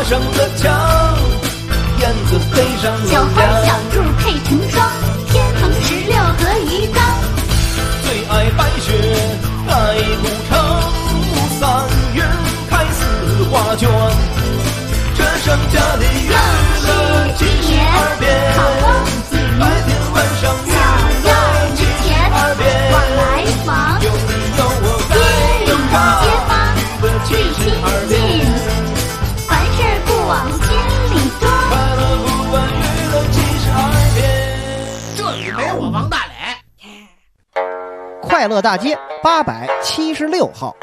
上了墙，燕子飞上了小花小兔配成双，天蓬16和鱼缸。 最爱白雪盖古城，3月开4画卷，这盛家的娱乐72变，白天晚上娱乐72变， 往来房， 有你有我街里街坊最亲近，凡事不往心里装。 快乐不管娱乐72变。 这里没我王大磊。 快乐大街876号，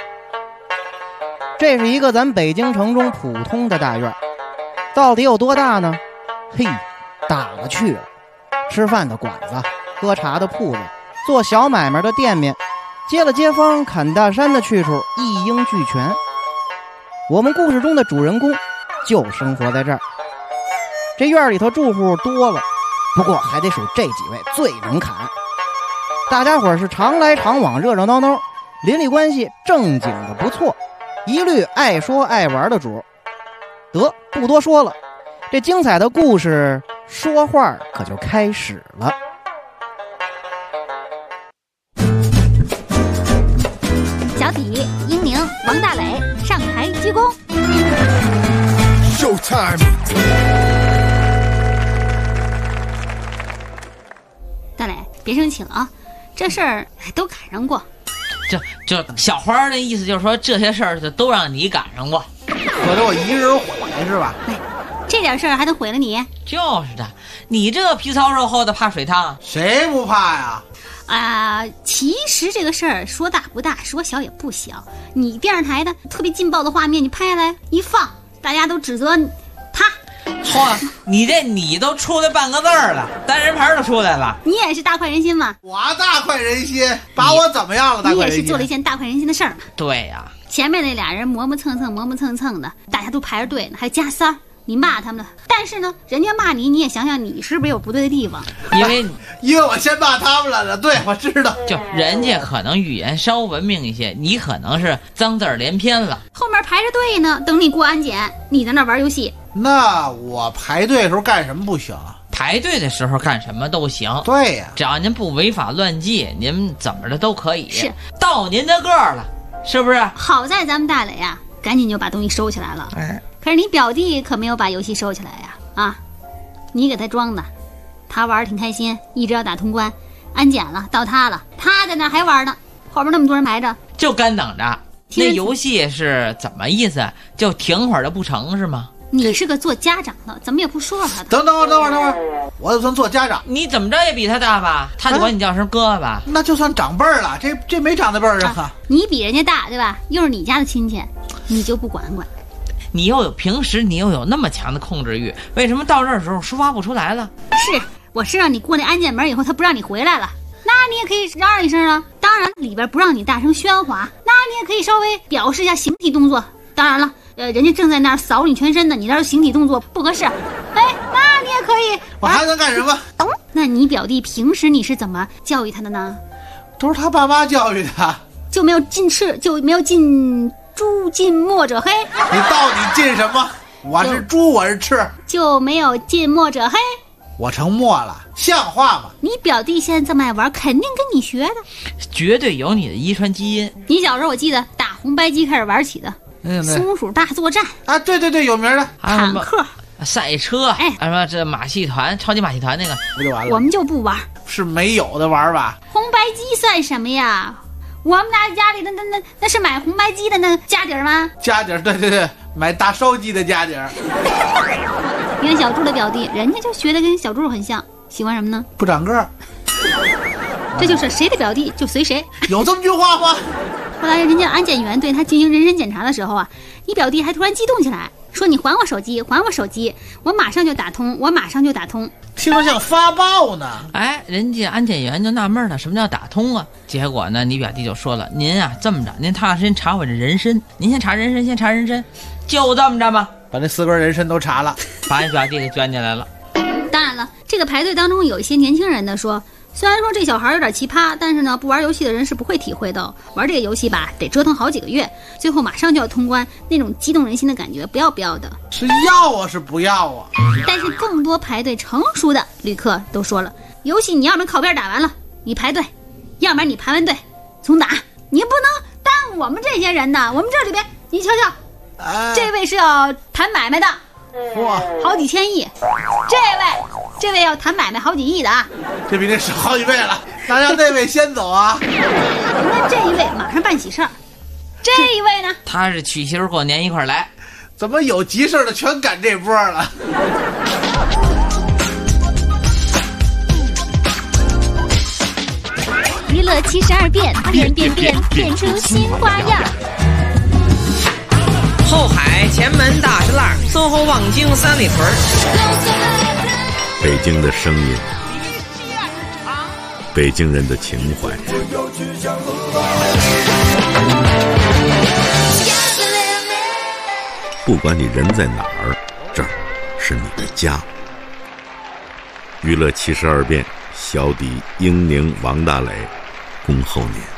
这是一个咱北京城中普通的大院，到底有多大呢？嘿，大了去了。吃饭的馆子，喝茶的铺子，做小买卖的店面，接了街坊砍大山的去处，一应俱全。我们故事中的主人公就生活在这儿。这院里头住户多了，不过还得数这几位最能砍。大家伙是常来常往，热热闹闹，邻里关系正经的不错，一律爱说爱玩的主。得，不多说了，这精彩的故事说话可就开始了。 小体、英宁、王大磊上台鞠躬。 Showtime！ 大磊，别生气了啊，这事儿都赶上过。 就小花的意思就是说，这些事儿就都让你赶上过， 可着我一个人毁是吧？ 哎，这点事儿还能毁了你？ 就是的，你这个皮糙肉厚的怕水烫， 谁不怕呀？ 其实这个事儿说大不大，说小也不小。你电视台的特别劲爆的画面，你拍下来一放，大家都指责他。 嚯，你都出来半个字儿了，单人牌都出来了。 你也是大快人心嘛？ 我大快人心，把我怎么样了？大快人心， 你也是做了一件大快人心的事儿嘛？ 对呀， 前面那俩人磨磨蹭蹭的，大家都排着队呢，还加塞儿。你骂他们了，但是呢，人家骂你，你也想想你是不是有不对的地方？ 因为我先骂他们了，对，我知道。 就人家可能语言稍文明一些，你可能是脏字儿连篇了。 后面排着队呢，等你过安检，你在那玩游戏。 那我排队的时候干什么不行啊？ 排队的时候干什么都行。 对呀， 只要您不违法乱纪，您怎么着都可以。 是到您的个儿了，是不是？ 好在咱们大磊啊，赶紧就把东西收起来了。可是你表弟可没有把游戏收起来呀！啊，你给他装的，他玩挺开心，一直要打通关，安检了，到他了，他在那还玩呢，后边那么多人排着， 就干等着。那游戏是怎么意思？就停会儿的不成是吗？ 你是个做家长的，怎么也不说他？ 等会儿，我就算做家长， 你怎么着也比他大吧？他就管你叫声哥吧？ 那就算长辈儿了，这没长的辈儿啊。 你比人家大对吧？又是你家的亲戚，你就不管管？ 你平时你又有那么强的控制欲，为什么到这儿的时候抒发不出来了？ 我是让你过那安检门以后，他不让你回来了，那你也可以嚷嚷一声啊。当然里边不让你大声喧哗，那你也可以稍微表示一下形体动作。当然了，人家正在那儿扫你全身呢，你那形体动作不合适，哎，那你也可以。 我还能干什么？ 那你表弟平时你是怎么教育他的呢？ 都是他爸妈教育的， 就没有禁斥，就没有禁。猪禁墨者黑， 你到底禁什么？我是猪，我是赤， 就没有禁墨者黑。 我成墨了，像话吗？ 你表弟现在这么爱玩，肯定跟你学的， 绝对有你的遗传基因。 你小时候我记得打红白机开始玩起的，松鼠大作战啊，对，有名的坦克、 赛车，什么这马戏团、超级马戏团那个， 不就完了？ 我们就不玩， 是没有的玩吧？ 红白机算什么呀？我们家里的那是买红白机的那家底儿吗？ 家底儿，对，买大烧鸡的家底儿。 你看小猪的表弟，人家就学的跟小猪很像，喜欢什么呢？ 不长个儿。 这就是谁的表弟就随谁。 有这么句话吗？ 后来人家安检员对他进行人身检查的时候啊，你表弟还突然激动起来，说你还我手机，我马上就打通。 听着像发报呢。 哎，人家安检员就纳闷了，什么叫打通啊？结果呢，你表弟就说了，您啊这么着，您踏踏实实查我这人参，您先查人参，就这么着吧， 把那4根人参都查了， 把你表弟给卷进来了。 当然了，这个排队当中有一些年轻人呢说， 虽然说这小孩有点奇葩，但是呢，不玩游戏的人是不会体会到玩这个游戏吧，得折腾好几个月，最后马上就要通关，那种激动人心的感觉，不要的。 是要啊，是不要啊？ 但是更多排队成熟的旅客都说了，游戏你要么靠边打完了，你排队，要不然你排完队重打，你不能耽误我们这些人呢。我们这里边，你瞧瞧，这位是要谈买卖的， 哇， 好几千亿，这位要谈买卖好几亿的啊， 这比那少好几倍了，那让那位先走啊。 那这一位马上办喜事儿，这一位呢， 他是娶媳妇过年一块来， 怎么有急事的全赶这波了？ 娱乐72变，变出新花样。 后海、前门、大石栏、淞沪、望京、三里屯。 北京的声音，北京人的情怀。不管你人在哪儿，这儿是你的家。娱乐72变，小底、英宁、王大磊，恭候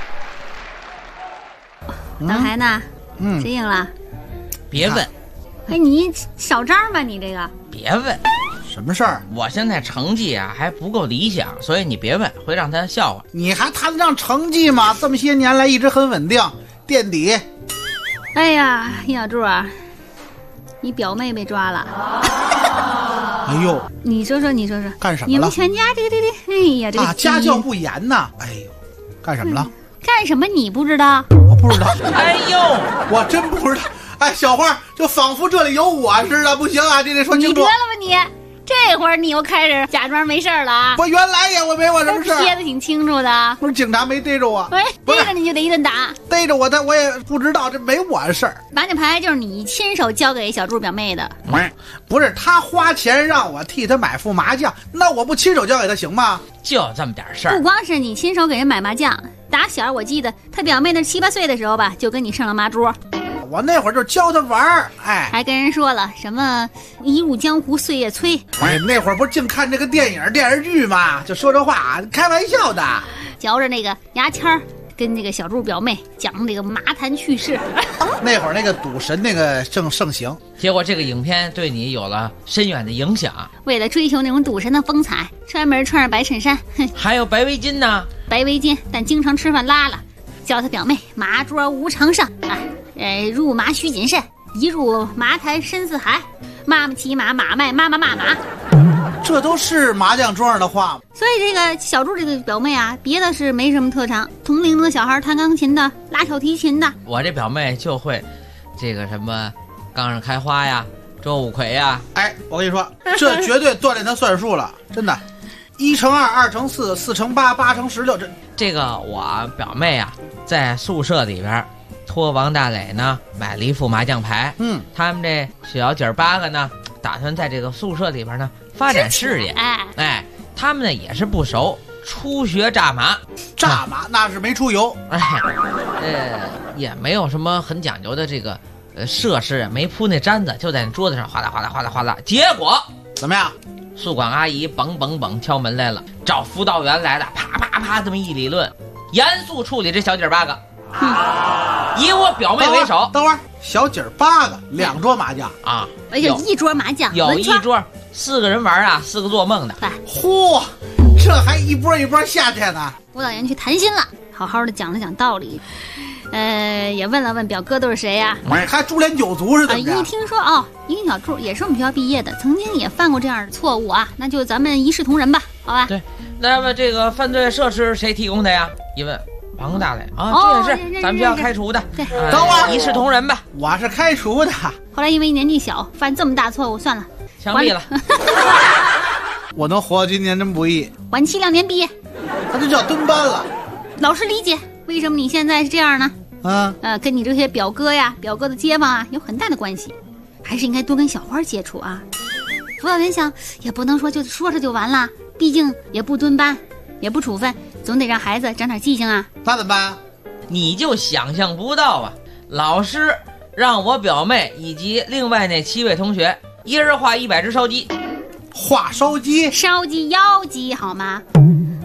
您。 大孩呢？谁赢了？ 别问， 哎，你少张吧，你这个。 别问， 什么事儿？ 我现在成绩啊还不够理想，所以你别问，会让他笑话。 你还谈得上成绩吗？这么些年来一直很稳定，垫底。 哎呀，小柱啊，你表妹被抓了。 哎呦， 你说说， 干什么了？ 你们全家这个，哎呀，这个家教不严呐。哎呦，干什么了？ 干什么你不知道？ 我不知道。 哎呦， 我真不知道。哎，小花，就仿佛这里有我似的，不行啊，这得说清楚。 你得了吧你，这会儿你又开始假装没事了啊？ 我原来也我没我什么事儿， 憋得挺清楚的。 不是警察没逮着我， 喂，逮着你就得一顿打。 逮着我，但我也不知道，这没我的事儿。 麻将牌就是你亲手交给小柱表妹的。 不是他花钱让我替他买副麻将，那我不亲手交给他行吗？ 就这么点事儿。 不光是你亲手给人买麻将，打小我记得他表妹那7、8岁的时候吧，就跟你上了麻桌。 我那会儿就教他玩儿，哎， 还跟人说了什么一入江湖岁月催。 哎，那会儿不是净看这个电影电视剧嘛，就说这话，开玩笑的。 嚼着那个牙签儿，跟那个小柱表妹讲这个麻坛趣事。 那会儿那个赌神那个正盛行， 结果这个影片对你有了深远的影响。 为了追求那种赌神的风采，专门穿着白衬衫， 还有白围巾呢。 白围巾，但经常吃饭拉了，教他表妹麻桌无常上啊。入麻须谨慎，一入麻坛深似海，妈妈骑马，马卖妈妈骂马。 这都是麻将桌上的话。 所以这个小柱这个表妹啊，别的是没什么特长，同龄的小孩弹钢琴的，拉小提琴的。 我这表妹就会这个什么杠上开花呀，周五魁呀。 哎，我跟你说，这绝对锻炼他算术了，真的。1乘2、2乘4、4乘8、8乘16， 这个我表妹啊，在宿舍里边托王大磊呢买了一副麻将牌。他们这小姐8个呢，打算在这个宿舍里边呢发展事业。哎，他们呢也是不熟，初学炸麻。 炸麻那是没出油。 哎，也没有什么很讲究的这个设施，没铺那毡子，就在那桌子上哗啦哗啦哗啦哗啦。结果怎么样？ 宿管阿姨嘣嘣嘣敲门来了，找辅导员来了，啪啪啪这么一理论，严肃处理这小姐8个。以我表妹为首。 等会儿，小姐8个，2桌麻将啊！ 哎呀，一桌麻将， 有一桌4个人玩啊，4个做梦的。 嚯，这还一波一波下去呢。 辅导员去谈心了，好好的讲了讲道理，也问了问表哥都是谁呀？ 还株连9族是怎么着？ 一听说一个小柱也是我们学校毕业的，曾经也犯过这样的错误啊，那就咱们一视同仁吧，好吧？ 对，那么这个犯罪设施谁提供的呀？一问王大磊啊，这也是咱们学校开除的。 对， 等会儿一视同仁吧。 我是开除的。 后来因为年纪小，犯这么大错误，算了， 枪毙了。 我能活到今年真不易， 缓期2年毕业， 他就叫蹲班了。 老师理解为什么你现在是这样呢？跟你这些表哥呀、表哥的街坊啊有很大的关系，还是应该多跟小花接触啊。辅导员想，也不能说就说着就完了，毕竟也不蹲班，也不处分，总得让孩子长点记性啊。 那怎么办？ 你就想象不到啊，老师让我表妹以及另外那7位同学，一人画100只烧鸡。 画烧鸡？ 烧鸡、腰鸡好吗？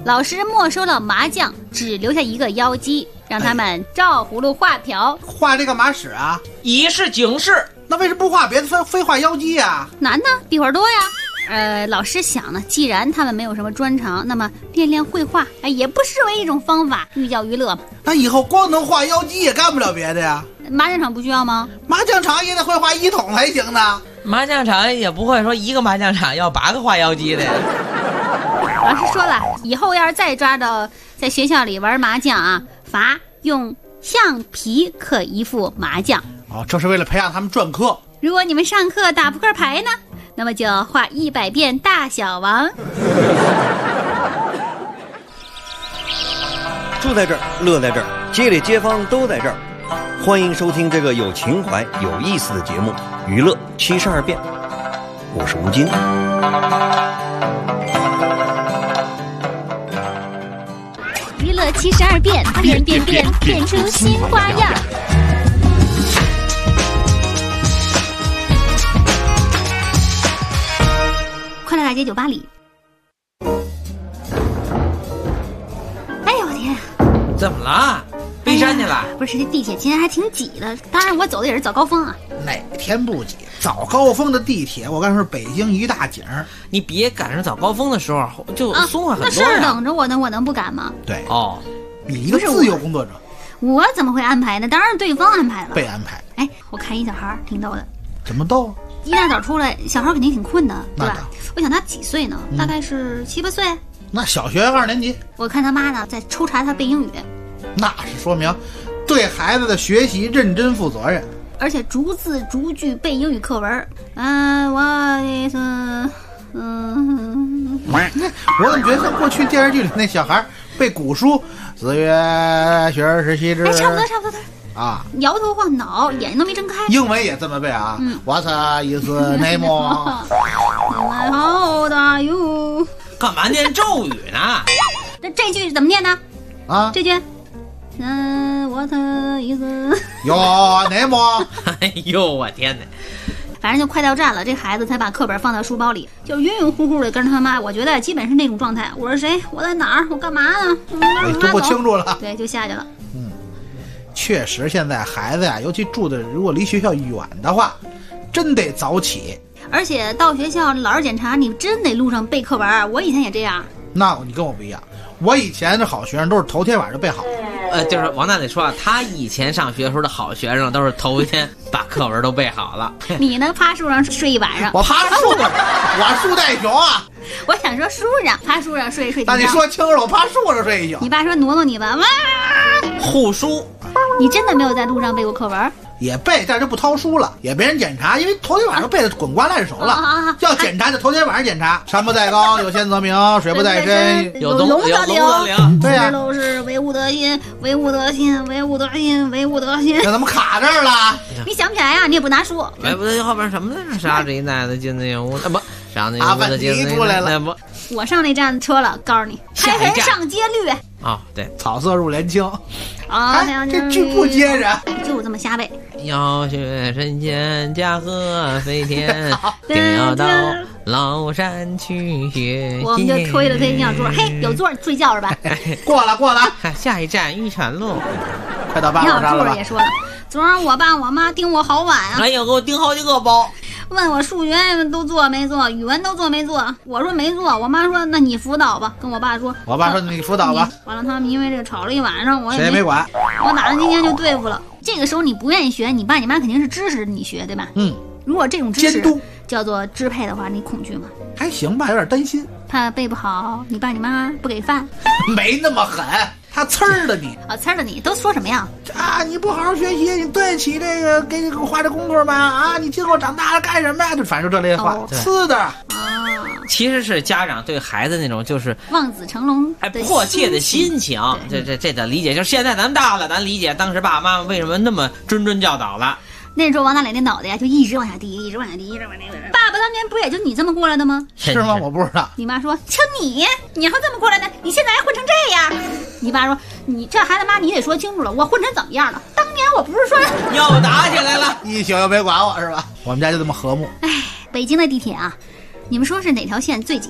老师没收了麻将，只留下一个妖姬，让他们照葫芦画瓢。 画这个马使啊？ 以示警示。 那为什么不画别的，非画妖姬啊？ 难呢，笔画多呀。老师想呢，既然他们没有什么专长，那么练练绘画，也不失为一种方法，寓教于乐嘛。 那以后光能画妖姬也干不了别的呀？ 麻将场不需要吗？ 麻将场也得会画1筒才行呢。 麻将场也不会说一个麻将场要8个画妖姬的。 老师说了，以后要是再抓到在学校里玩麻将啊，罚用橡皮刻一副麻将。 哦，这是为了培养他们专科。 如果你们上课打扑克牌呢，那么就要画100遍大小王。 住在这儿，乐在这儿，街里街坊都在这儿。欢迎收听这个有情怀、有意思的节目《娱乐72变》，我是吴京。 娱乐72变，变变变，变出新花样。快乐大街酒吧里。哎呦我天！ 怎么了？背山去了？ 不是，这地铁今天还挺挤的。当然我走的也是早高峰啊。 哪天不挤？早高峰的地铁，我跟你说，北京一大景。 你别赶上早高峰的时候就松快很多呀。 那事儿等着我呢，我能不赶吗？ 对哦， 你一个自由工作者， 我怎么会安排呢？当然是对方安排了。 被安排。 哎，我看一小孩挺逗的。 怎么逗？ 一大早出来，小孩肯定挺困的，对吧？ 那我想他几岁呢？大概是7、8岁。 那小学2年级。 我看他妈呢在抽查他背英语。 那是说明对孩子的学习认真负责任， 而且逐字逐句背英语课文。 我怎么觉得像过去电视剧里那小孩背古书，4月学而时习之。 哎，差不多啊，摇头晃脑，眼睛都没睁开。 英文也这么背啊？What is name？ How old are you？ 干嘛念咒语呢？ 这句怎么念呢？ 啊， 这句，What is your name？ 哎呦，我天哪！ 反正就快到站了，这孩子才把课本放到书包里，就晕晕乎乎的跟着他妈。我觉得基本是那种状态。我是谁？我在哪儿？我干嘛呢？ 都不清楚了。 对，就下去了。 确实，现在孩子呀，尤其住的如果离学校远的话，真得早起。 而且到学校老师检查，你真得路上背课文。我以前也这样。 那你跟我不一样，我以前的好学生都是头天晚上就背好。 就是王大姐说啊，他以前上学的时候的好学生都是头一天把课文都背好了。 你呢？趴树上睡一晚上。 我趴树上，我树袋熊啊！ 我想说树上，趴树上睡。 那你说清楚了，我趴树上睡一宿。 你爸说挪你吧，哇！ 护书。 你真的没有在路上背过课文？ 也背，但是就不掏书了，也没人检查，因为头天晚上背的滚瓜烂熟了。要检查就头天晚上检查。山不在高，有仙则名；水不在深， 有龙则灵。 对呀， 都是唯物德心，唯物德心，唯物德心，唯物德心。 那怎么卡这儿了？ 你想不起来呀？你也不拿书。 哎，不对，后边什么来着？杀这一奶的金子有物，不，上那阿凡提出来了。 不， 我上那站车了，告诉你，开门上街绿。 哦，对， 草色入帘青。 啊， 这句不接着， 就这么瞎背。 要学神仙驾鹤飞天，定要到崂山去学。 我们就推了推小桌，嘿，有座睡觉是吧？ 过了。 下一站玉泉路， 快到8号站了吧？ 也说了，昨儿我爸我妈盯我好晚啊！ 哎呦，给我盯好几个包。 问我数学都做没做，语文都做没做，我说没做，我妈说那你辅导吧，跟我爸说， 我爸说你辅导吧。 完了，他们因为这个吵了一晚上，我谁也没管， 我打算今天就对付了。这个时候你不愿意学，你爸你妈肯定是支持你学，对吧？如果这种支持叫做支配的话，你恐惧吗？ 还行吧，有点担心， 怕背不好，你爸你妈不给饭， 没那么狠。他呲儿的你啊，呲儿的你都说什么呀？ 啊，你不好好学习，你对得起这个给我花这功夫吗？啊，你今后长大了干什么呀？就反正这类话，呲的啊。 其实是家长对孩子那种就是望子成龙迫切的心情，这得理解。就是现在咱大了，咱理解当时爸爸妈妈为什么那么谆教导了。 那时候王大磊那脑袋呀就一直往下低，一直往下低，一直往下低。爸爸当年不也就你这么过来的吗？ 是吗？我不知道。 你妈说，就你要这么过来的，你现在还混成这样。你爸说，你这孩子妈你得说清楚了，我混成怎么样了？当年我不是说又打起来了， 一宿又没管我是吧？我们家就这么和睦。 哎，北京的地铁啊，你们说是哪条线最挤？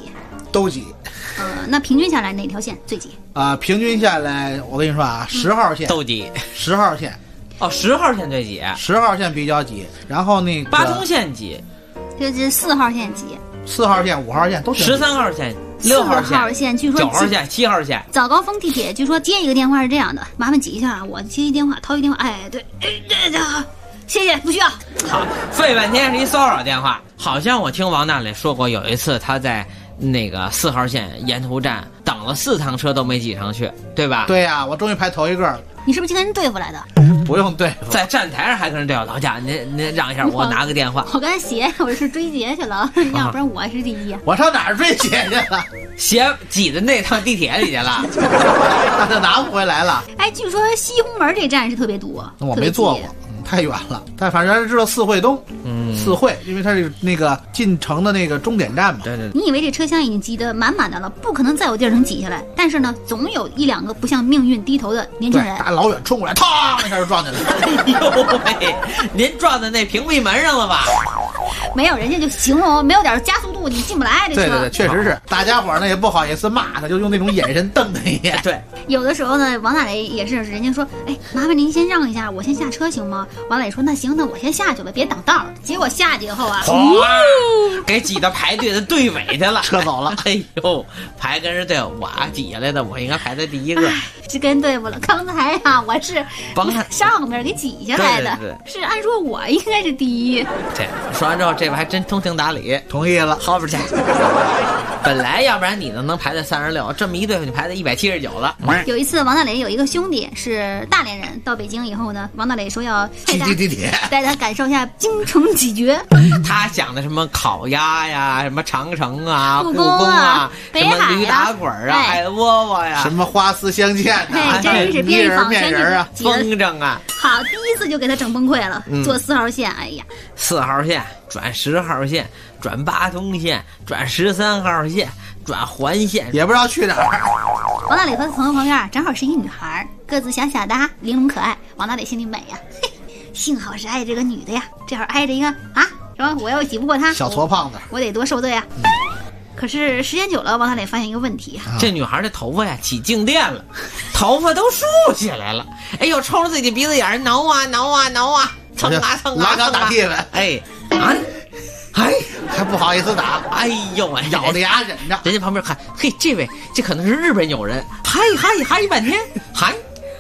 都挤。 那平均下来哪条线最挤？ 平均下来，我跟你说啊，10号线都挤 ，10号线。 哦，10号线最挤 ，10号线比较挤，然后那个八通线挤， 这是4号线挤 ，4号线、5号线都 13号线、6 号线，据说 9号线、7号线。 早高峰地铁据说接一个电话是这样的，麻烦挤一下啊，我接一电话，掏一电话，哎，对，谢谢，不需要。 好，费半天是一骚扰电话。好像我听王大磊说过，有一次他在那个4号线沿途站等了4趟车都没挤上去，对吧？ 对呀，我终于排头一个了。 你是不是去跟人对付来的？ 不用对付， 在站台上还跟人对付。老贾，您让一下，我拿个电话。 我刚才鞋，我是追劫去了，要不然我是第一。 我上哪儿追鞋去了？ 鞋挤在那趟地铁里去了， 那就拿不回来了。 哎，据说西红门这站是特别堵， 我没坐过。太远了，但反正知道四惠东，四惠，因为它是那个进城的那个终点站嘛。 对。 你以为这车厢已经挤得满满的了，不可能再有地儿能挤下来。但是呢，总有1-2个不向命运低头的年轻人， 大老远冲过来，嘡一下就撞进来了。 哎呦喂，您撞在那屏蔽门上了吧？ 没有，人家就形容没有点加速度你进不来这车。 对，确实是。大家伙呢也不好意思骂他，就用那种眼神瞪他一眼。 对， 有的时候呢，王大雷也是，人家说，哎，麻烦您先让一下，我先下车行吗？王大雷说，那行，那我先下去了，别挡道。结果下去以后啊， 给挤到排队的队尾去了， 车走了。 哎呦，排跟人队，我挤下来的，我应该排在第一个。 是跟对付了。刚才啊，我是帮他上面给挤下来的， 对， 是按说我应该是第一。 这说完之后，这位还真通情达理， 同意了， 后边去。本来要不然你能排在36，这么一对付你排在179了。 有一次，王大雷有一个兄弟是大连人，到北京以后呢，王大雷说要挤地铁， 带他感受一下京城几绝。 他想的什么烤鸭呀，什么长城啊、 故宫啊、 北什么海驴打滚啊、爱窝窝呀， 什么花丝相间啊， 真是边人面人啊， 风筝啊。 好，第一次就给他整崩溃了。坐4号线，哎呀 ，4号线转10号线，转八通线，转13号线，转环线， 也不知道去哪儿。 王大磊和他朋友旁边正好是一女孩，个子小小的，玲珑可爱。王大磊心里美呀，嘿，幸好是爱这个女的呀，这会儿挨着一个啊，什么我要挤不过她， 小矬胖子， 我得多受罪呀。可是时间久了，王大磊发现一个问题， 这女孩的头发呀起静电了，头发都竖起来了，哎呦，冲着自己鼻子眼挠啊挠啊挠啊，蹭啊蹭啊， 拉杆打屁股， 哎啊，哎， 还不好意思打， 哎呦喂， 咬着牙忍着。 人家旁边看，嘿，这位这可能是日本友人，嗨半天，嗨，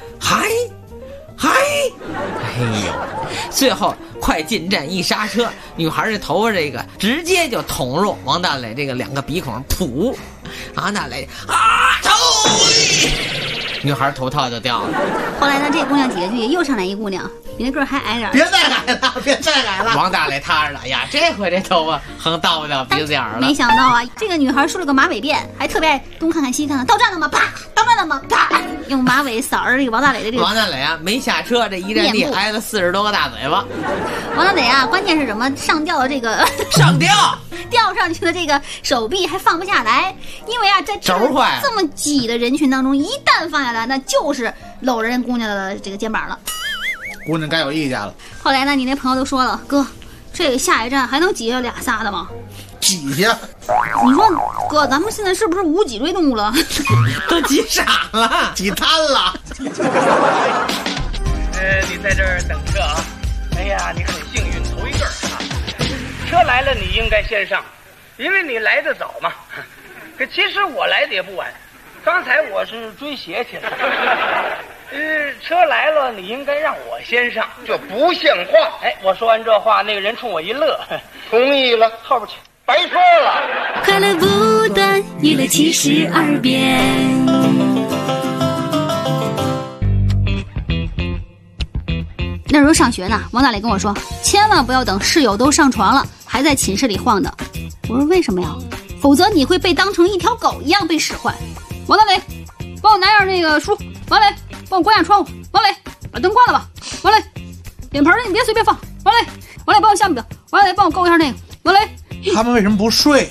哎呦，最后快进站一刹车，女孩这头发这个直接就捅入王大磊这个2个鼻孔，噗，王大磊啊头，女孩头套就掉了。 后来呢，这姑娘挤下去，又上来一姑娘，比那个还矮点。 别再改了， 王大磊踏实了呀，这回这头发横到不了鼻子眼了。 没想到啊，这个女孩梳了个马尾辫，还特别爱东看看西看看，到站了吗？啪，到站了吗？啪，用马尾扫着这个王大磊的这个。 王大磊啊，没下车，这一站地挨了40多个大嘴巴。 王大磊啊，关键是什么？上吊的这个上吊。 吊上去的这个手臂还放不下来，因为啊，在这么挤的人群当中，一旦放下来，那就是搂人姑娘的这个肩膀了。 姑娘该有意见了。 后来呢，你那朋友都说了，哥，这个下一站还能挤下2、3的吗？ 挤下。 你说，哥，咱们现在是不是无脊椎动物了？ 都挤傻了， 挤瘫了。 你在这儿等车啊？哎呀，你很幸运，头一个啊。车来了，你应该先上，因为你来得早嘛。可其实我来的也不晚，刚才我是追鞋去了。车来了，你应该让我先上， 这不像话。 哎，我说完这话，那个人冲我一乐， 同意了， 后边去， 白说了。 快乐不断，娱乐72变。 那时候上学呢，王大磊跟我说，千万不要等室友都上床了，还在寝室里晃荡。我说为什么呀？否则你会被当成一条狗一样被使唤。王大磊，帮我拿样那个书。王磊，帮我关下窗户。王磊，把灯关了吧。王磊，脸盆你别随便放。王磊，帮我下面表。王磊，帮我勾一下那个。王磊， 他们为什么不睡？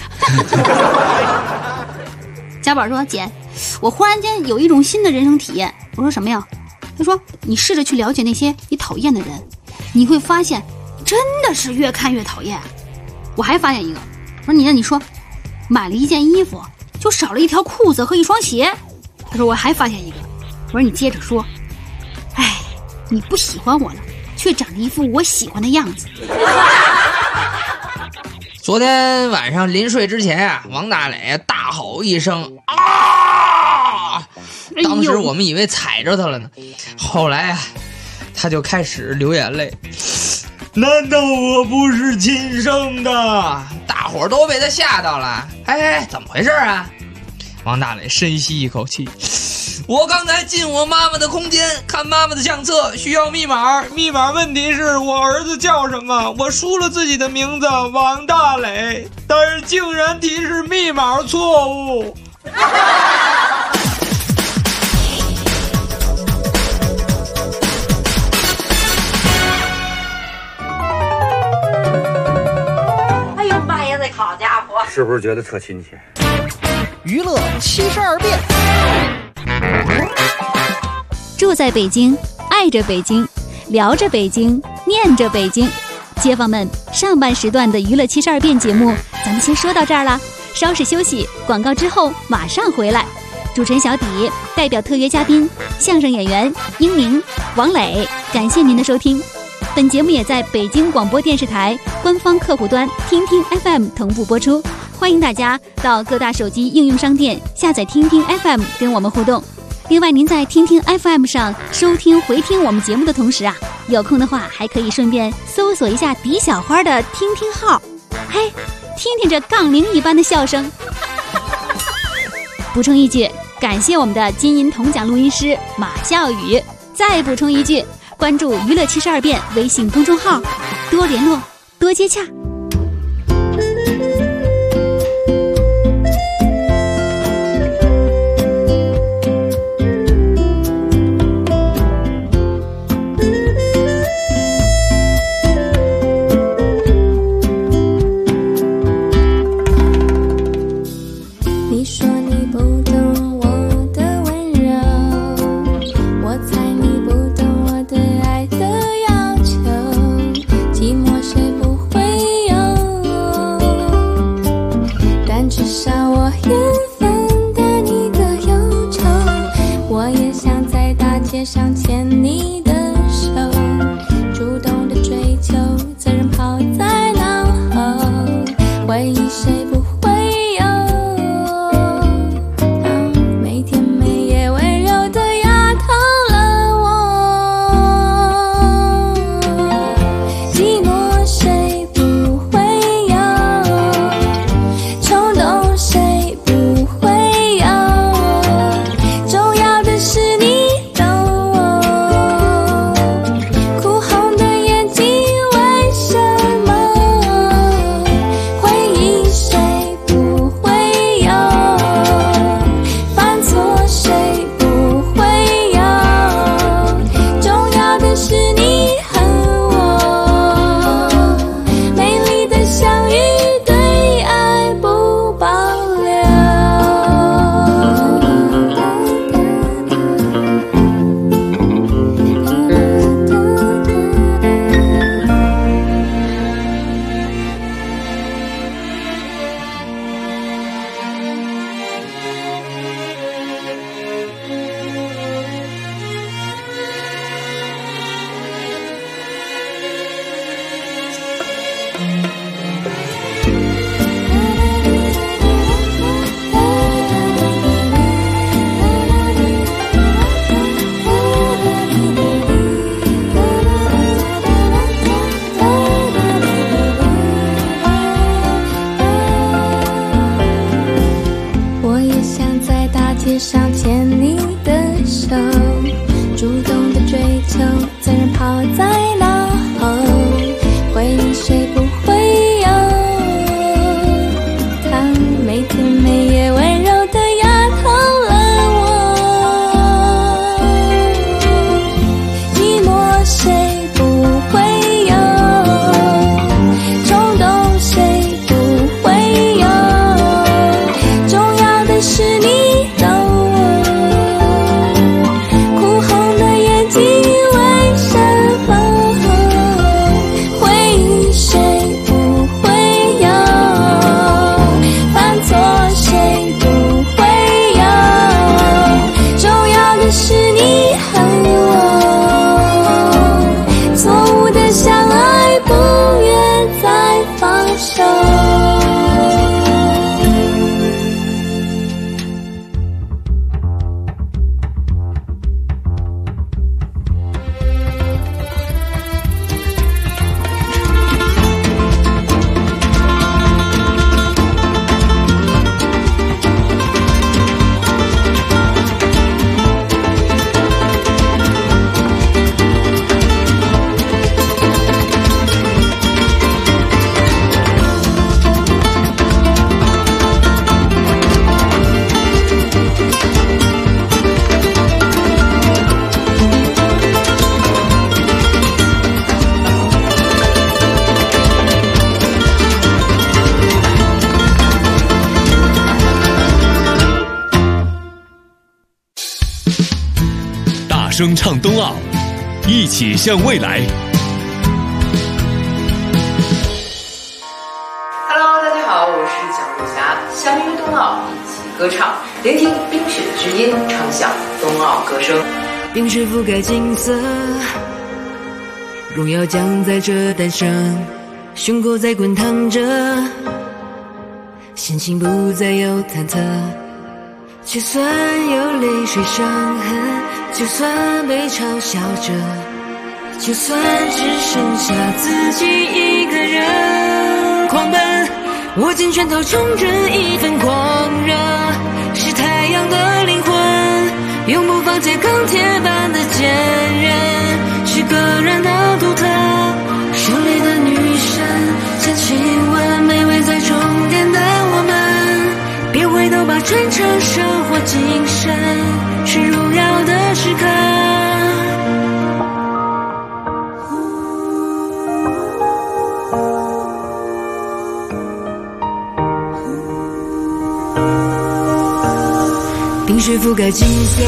贾宝说，姐，我忽然间有一种新的人生体验。我说什么呀？他说你试着去了解那些你讨厌的人，你会发现真的是越看越讨厌。我还发现一个，我说你说买了一件衣服， 就少了一条裤子和一双鞋。他说我还发现一个。我说你接着说。哎，你不喜欢我了，却长得一副我喜欢的样子。 昨天晚上临睡之前啊，王大磊大吼一声啊！当时我们以为踩着他了呢，后来啊，他就开始流眼泪。难道我不是亲生的？大伙儿都被他吓到了。哎，怎么回事啊？王大磊深吸一口气。我刚才进我妈妈的空间看妈妈的相册，需要密码。密码问题是我儿子叫什么？我输了自己的名字王大磊，但是竟然提示密码错误。 哎呦妈呀，这好家伙！ 是不是觉得特亲切？ 娱乐72变。 住在北京，爱着北京，聊着北京，念着北京。街坊们，上半时段的娱乐72变节目咱们先说到这儿了，稍事休息，广告之后马上回来。主持人小迪代表特约嘉宾相声演员英明、王磊，感谢您的收听。本节目也在北京广播电视台官方客户端听听 FM 同步播出，欢迎大家到各大手机应用商店下载听听 FM 跟我们互动。另外，您在听听 FM 上收听回听我们节目的同时啊，有空的话还可以顺便搜索一下狄小花的听听号，嘿，听听这杠铃一般的笑声。补充一句，感谢我们的金银铜奖录音师马笑宇。再补充一句，关注娱乐72变微信公众号，多联络，多接洽。 想牵你的手，主动的追求，责任抛在脑后，回忆谁不会有？每天每夜温柔的压透了我，寂寞谁不会有？冲动谁不会有？重要的是你。想牵你的手，主动的追求，责任抛在脑后，回忆谁不会声唱冬奥，一起向未来。 Hello， 大家好，我是蒋若霞，相约冬奥，一起歌唱，聆听冰雪之音，唱响冬奥歌声。 冰雪覆盖金色，荣耀将在这诞生，胸口在滚烫着，心情不再有忐忑。就算有泪水伤痕，就算被嘲笑着，就算只剩下自己一个人狂奔，握紧拳头冲着一份狂热，是太阳的灵魂，永不放弃钢铁般的坚韧，是个人的独特，胜利的女神，想亲吻每位在终点的我们，别回头吧，传承生活精神，是荣耀的时刻。冰雪覆盖金色，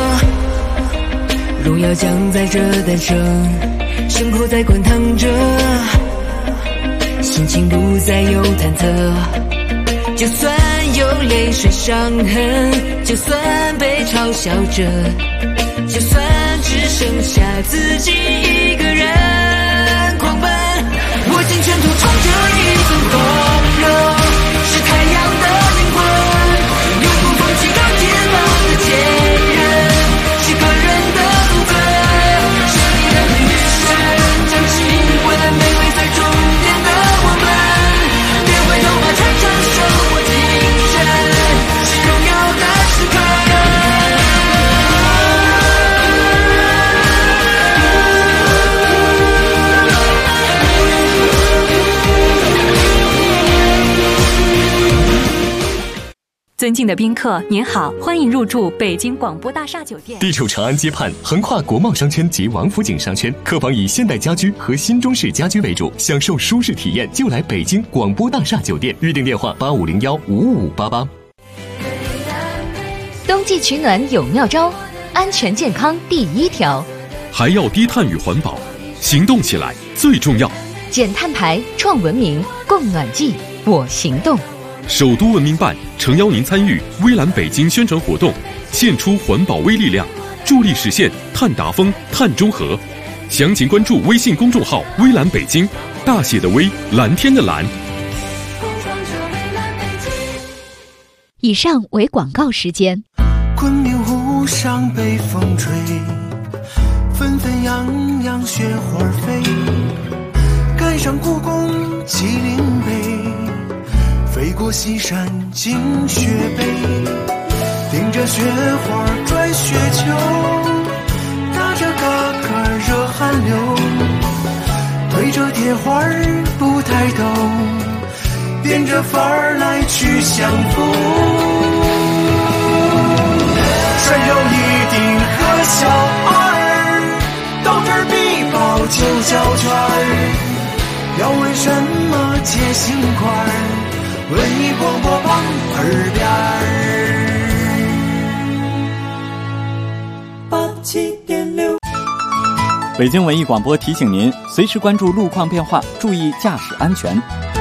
荣耀将在这诞生，胸口在滚烫着，心情不再有忐忑。就算有泪水伤痕，就算被嘲笑着，就算只剩下自己一个人狂奔，握紧拳头冲着一份狂热，是太阳的灵魂，永不放弃钢铁般的坚韧，是个人的独特，胜利的女神，将亲吻每位在终点的我们，别回头吧，传承生活精神，是荣耀的时刻。 尊敬的宾客，您好，欢迎入住北京广播大厦酒店。 地处长安街畔，横跨国贸商圈及王府井商圈，客房以现代家居和新中式家居为主，享受舒适体验就来北京广播大厦酒店。预订电话8501-55588。 冬季取暖有妙招，安全健康第一条， 还要低碳与环保，行动起来最重要。 减碳排，创文明，供暖季，我行动。 首都文明办诚邀您参与微蓝北京宣传活动，献出环保微力量，助力实现碳达峰、碳中和。详情关注微信公众号“微蓝北京”，大写的微，蓝天的蓝。 以上为广告时间。 昆明湖上北风吹，纷纷扬扬雪花飞，赶上故宫麒麟碑，飞过西山进雪北，顶着雪花拽雪球，打着嘎嘎热汗流，推着铁花不抬头，变着法儿来去相逢。穿有一顶和小二，到这儿必报9角圈儿，要问什么接心块儿，问你广播旁耳边儿。87.6。 北京文艺广播提醒您，随时关注路况变化，注意驾驶安全。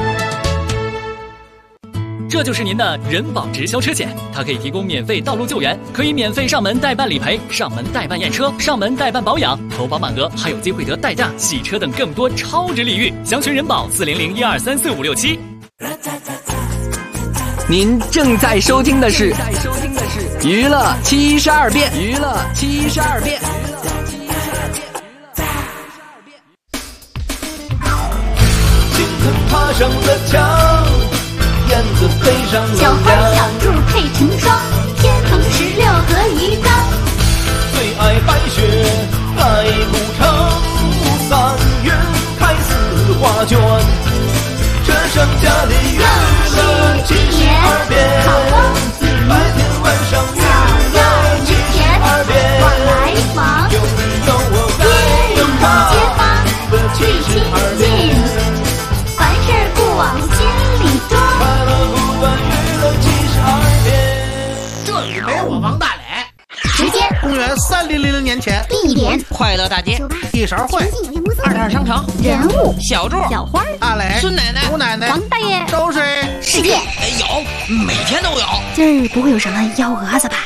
这就是您的人保直销车险，它可以提供免费道路救援，可以免费上门代办理赔、上门代办验车、上门代办保养，投保满额还有机会得代驾、洗车等更多超值礼遇。详询人保400-1234567。 您正在收听的是娱乐72变，娱乐72变。 金盆爬上了墙，燕子飞上了小花小兔配成双，天蓬16和鱼缸。 最爱白雪盖古城，3月开4画卷，这剩下的娱乐72变，白天晚上娱乐72变， 来访有你有我该有他， 街坊最亲近，凡事不往心里装。 快乐不断娱乐72变， 这里没我王大磊。 时间公元3000年前， 地快乐大街、 一手会、 二套商城、 人物、 小柱、 小花、 阿磊、 孙奶奶、 吴奶奶、 王大爷、 周水、 世界。 有，每天都有。 今儿不会有什么幺蛾子吧？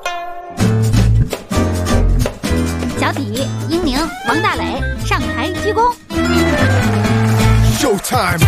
小体、英宁、王大磊上台鞠躬。 Showtime。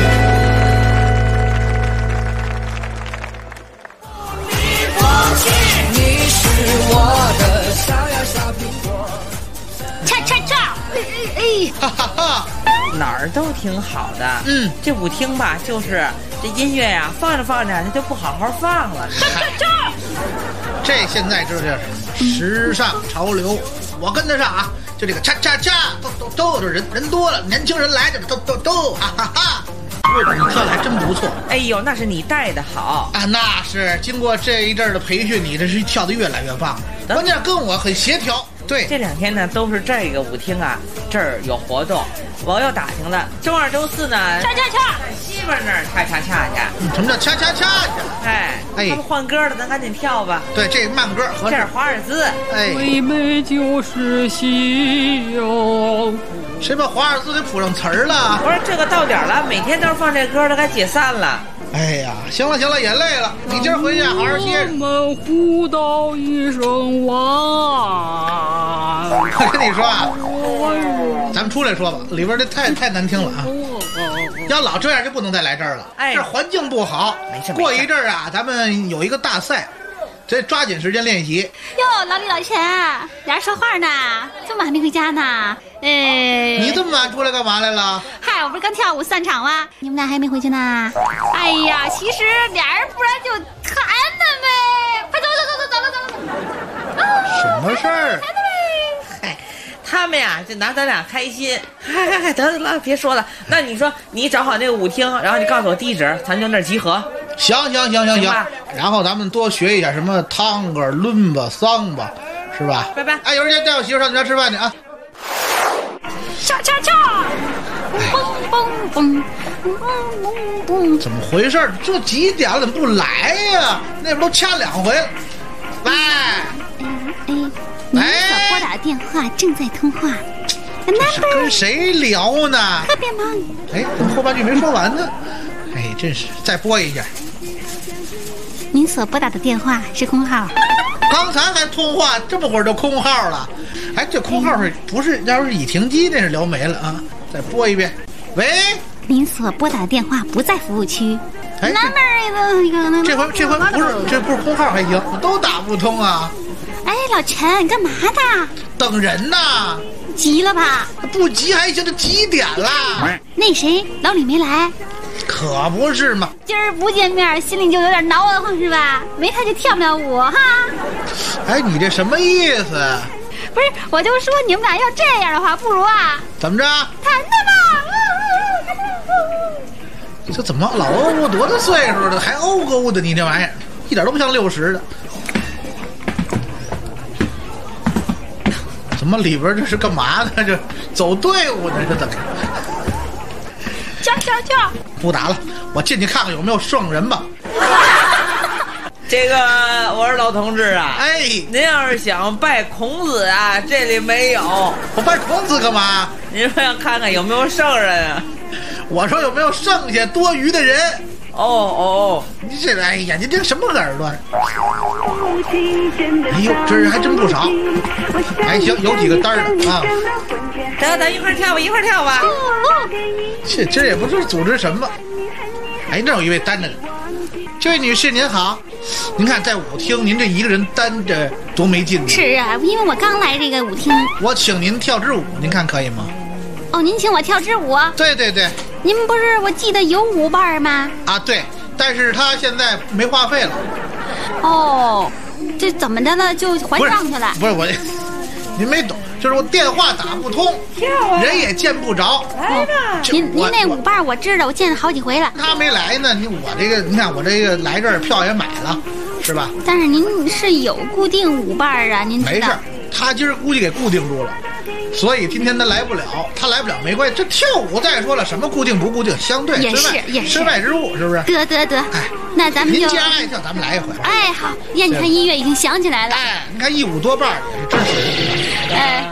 你是我的小呀小苹果。 恰恰恰！ 哈哈哈！ 哪儿都挺好的。这舞厅吧，就是这音乐呀，放着放着它就不好好放了。 恰恰恰！ 这现在这叫什么？时尚潮流，我跟得上啊！就这个恰恰恰，都人多了，年轻人来着，都哈哈哈！你跳的还真不错。 哎呦，那是你带的好啊！那是经过这一阵的培训，你这是跳的越来越棒，关键跟我很协调。对， 这2天呢都是这个舞厅啊，这儿有活动。我又打听了，周2、周4呢， 恰恰恰， 在西边那儿恰恰恰去。 什么叫恰恰恰去？ 哎，他们换歌了，咱赶紧跳吧。 对，这慢歌合适。 这是华尔兹。 哎， 最美就是西游。 谁把华尔兹给谱上词儿了？ 不是这个到点了，每天都是放这歌，都该解散了。 哎呀，行了，也累了，你今儿回去好好歇。 我们互道一声晚安。 我跟你说啊，咱们出来说吧，里边这太难听了啊！要老这样就不能再来这儿了。 哎， 这环境不好。 没事。 过一阵儿啊，咱们有一个大赛，这抓紧时间练习。 哟，老李老钱，俩人说话呢，这么晚还没回家呢？ 你这么晚出来干嘛来了？ 嗨，我不是刚跳舞散场吗？你们俩还没回去呢？哎呀，其实俩人不然就谈谈呗，快走了。 什么事儿？ 谈谈呗。 嗨，他们呀就拿咱俩开心。嗨，得了，别说了。那你说你找好那个舞厅，然后你告诉我地址，咱就那儿集合。 行。然后咱们多学一下什么探戈、伦巴、桑巴，是吧？ 拜拜。 哎，有人带我媳妇上你家吃饭去啊！ 恰恰恰，嘣， 怎么回事？这几点了怎么不来呀？那边都掐2回了。喂， 您所拨打的电话正在通话。 这是跟谁聊呢？ 特别忙。 哎，怎么后半句没说完呢？哎，真是，再拨一下。 您所拨打的电话是空号。 刚才还通话，这么会儿就空号了。哎，这空号是不是要是已停机，那是聊没了啊？再拨一遍。喂， 您所拨打的电话不在服务区。 哎，这回不是空号还行，都打不通啊。 哎，老陈干嘛呢？ 等人呢。 急了吧？ 不急还行，这几点了？ 那谁，老李没来？ 可不是嘛！ 今儿不见面，心里就有点挠得慌是吧？没他就跳不了舞哈。 哎，你这什么意思？ 不是，我就说你们俩要这样的话，不如啊， 怎么着？ 谈谈吧。 这怎么老欧多大岁数的还欧勾的？你这玩意儿一点都不像60的。怎么里边这是干嘛呢？这走队伍呢？这怎么？ 叫！ 不打了，我进去看看有没有剩人吧。 这个我说老同志啊， 哎， 您要是想拜孔子啊，这里没有。 我拜孔子干嘛？ 您说要看看有没有剩人啊？ 我说有没有剩下多余的人？ 哦， 你这哎呀，你这什么耳朵？哎呦，这人还真不少。哎，行，有几个单的啊。 咱一块儿跳吧。 这也不是组织什么。哎，那有一位单着的。这位女士您好，您看在舞厅您这一个人单着多没劲呢。 是啊，因为我刚来这个舞厅。 我请您跳支舞，您看可以吗？ 哦，您请我跳支舞？ 对。 您不是我记得有舞伴吗？ 啊，对，但是他现在没话费了。 哦，这怎么的了？就还账去了？ 不是我，您没懂，就是我电话打不通，人也见不着。 来吧，您那舞伴我知道，我见了好几回了。 他没来呢，我这个你看我这个来这儿票也买了，是吧？ 但是您是有固定舞伴啊，您知道？ 没事，他今儿估计给固定住了。所以今天他来不了没关系。这跳舞再说了，什么固定不固定，相对也是身外之物，是不是？ 得。哎，那咱们就您既然爱跳，咱们来一回。 哎，好，燕川音乐已经响起来了。 哎，你看1舞多半也是真实的。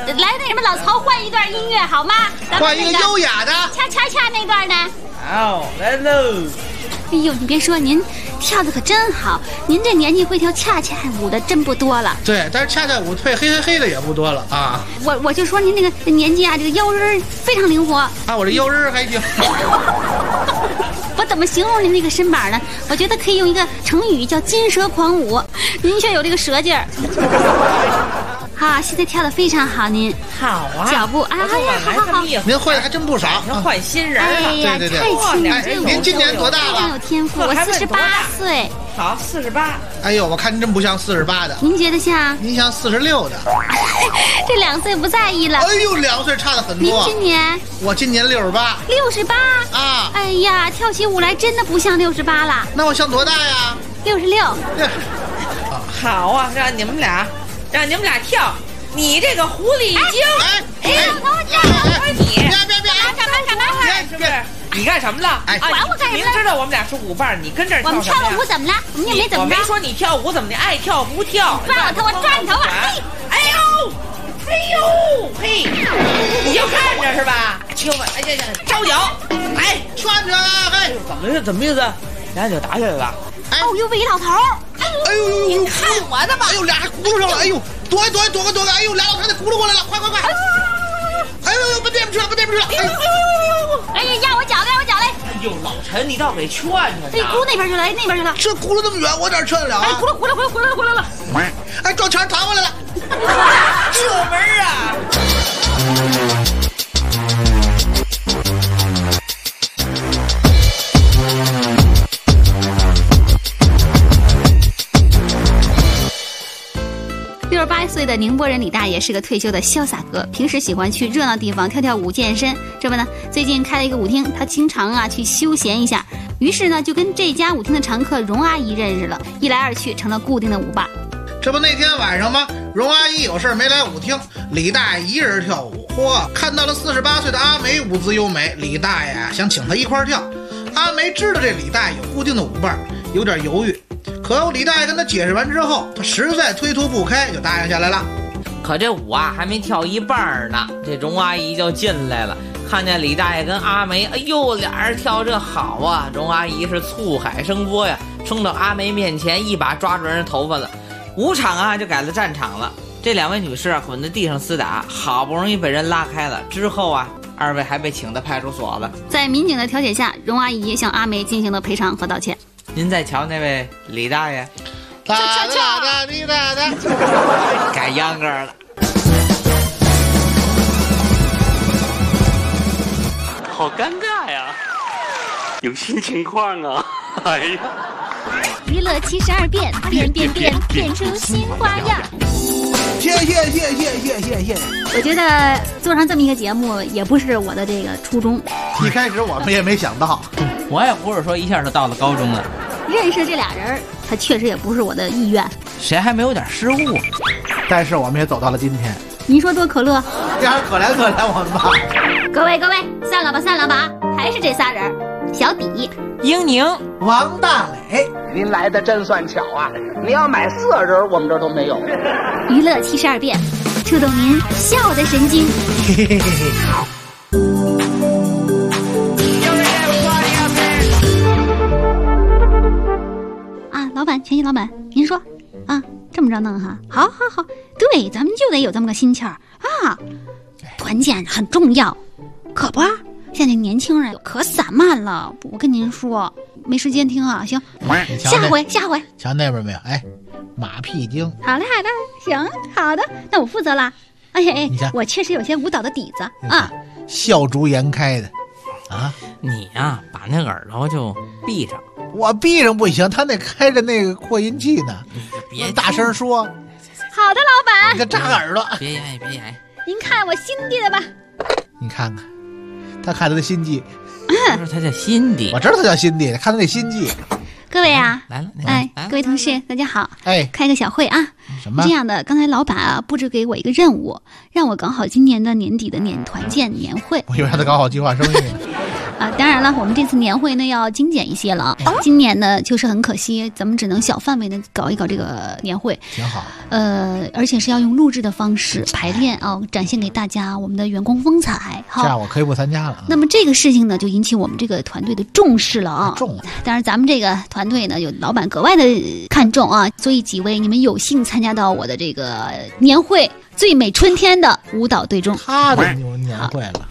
来那什么，老曹换一段音乐好吗？ 换一个优雅的恰恰恰那段呢？ 好，来喽！ 哎呦，你别说，您跳的可真好，您这年纪会跳恰恰舞的真不多了。 对，但是恰恰舞配嘿的也不多了啊。 我就说您那个年纪啊，这个腰身非常灵活啊， 我这腰身还行。 我怎么形容您那个身板呢？我觉得可以用一个成语叫金蛇狂舞，您却有这个蛇劲儿。好，现在跳得非常好，您好啊， 脚步哎呀，好， 您会的还真不少， 要换新人啊！ 哎呀， 对， 太亲了！您今年多大了？ 非常有天赋，我48岁。 好，48。 哎呦，我看您真不像48的。 您觉得像？ 您像46的。 这2岁不在意了。 哎呦，2岁差的很多。 您今年？ 我今年68。 68 啊！ 哎呀，跳起舞来真的不像68了。 那我像多大呀 ？66。 好啊，让你们俩跳。你这个狐狸精！ 哎， 你干嘛？ 是不是？你干什么了？ 管我干什么？ 明知道我们俩是舞伴，你跟这儿跳什么？ 我们跳了舞怎么了？我们也没怎么着。 我没说你跳舞怎么的，爱跳不跳。 抓我头，我抓你头发！ 哎呦，嘿，你就看着是吧？听吧，哎呀，招摇，哎， 劝着啊，嘿， 怎么意思？俩就打起来了。 哦呦，魏老头！ 哎呦， 你看我的吧！ 哎呦，俩还轱辘上了！哎呦，躲个！哎呦，俩老太太轱辘过来了！快！哎呦，不对不住了！ 哎呀，压我脚嘞！ 哎呦，老陈，你倒给劝劝！ 哎，轱那边去了， 这轱辘那么远，我哪劝得了啊？ 哎，轱辘回来了！ 哎，撞墙弹回来了！ 救门啊！ 68岁的宁波人李大爷是个退休的潇洒哥，平时喜欢去热闹地方跳舞健身。这不呢，最近开了一个舞厅，他经常去休闲一下。于是呢，就跟这家舞厅的常客荣阿姨认识了，一来二去成了固定的舞伴。 这不那天晚上吗？荣阿姨有事没来舞厅，李大爷一人跳舞。嚯，看到了48岁的阿梅舞姿优美，李大爷想请她一块跳。阿梅知道这李大爷有固定的舞伴，有点犹豫。 可李大爷跟他解释完之后，他实在推脱不开，就答应下来了。 可这舞还没跳一半呢，这荣阿姨就进来了，看见李大爷跟阿梅，哎呦，俩人跳这好啊！荣阿姨是醋海生波呀，冲到阿梅面前，一把抓住人头发了。舞场就改了战场了，这两位女士滚在地上厮打，好不容易被人拉开了。之后二位还被请到派出所了。 在民警的调解下，荣阿姨向阿梅进行了赔偿和道歉。 您再瞧那位李大爷， 哒， 改秧歌了， 好尴尬呀，有新情况啊！哎呀， 娱乐72变，变出新花样。 谢。 我觉得做上这么一个节目，也不是我的这个初衷。 一开始我们也没想到， 我也不是说一下就到了高中了。 认识这俩人，他确实也不是我的意愿。 谁还没有点失误？ 但是我们也走到了今天。 您说多可乐？ 这还可怜我们吧。 各位，散了吧，还是这仨人：小底、 英宁、 王大磊。 您来的真算巧啊！你要买4人，我们这都没有。 娱乐72变，触动您笑的神经。 老板，全新老板，您说这么着弄哈？好，对，咱们就得有这么个心气儿啊！团建很重要，可不？现在年轻人可散漫了，我跟您说，没时间听啊。行，下回。 瞧那边没有？哎，马屁精。 好嘞，行，好的，那我负责了。哎，我确实有些舞蹈的底子啊。 笑逐颜开的啊！ 你把那耳朵就闭上。 我闭上不行，他那开着那个扩音器呢。别大声说。 好的，老板。 你个扎耳朵。 别演。 您看我新地的吧。 你看看，他看他的心计。 不是他叫辛迪， 我知道他叫辛迪，看他那心计。 各位来了，各位同事，大家好。开个小会啊。 什么？ 这样的，刚才老板布置给我一个任务，让我搞好今年的年底的团建年会。 我以为他搞好计划生育呢。 啊，当然了，我们这次年会呢要精简一些了啊。今年呢就是很可惜，咱们只能小范围的搞一搞这个年会， 挺好。 而且是要用录制的方式排练啊，展现给大家我们的员工风采。好， 这样我可以不参加了。 那么这个事情呢，就引起我们这个团队的重视了啊。当然，咱们这个团队呢，有老板格外的看重啊，所以几位你们有幸参加到我的这个年会最美春天的舞蹈队中。 他的年会了。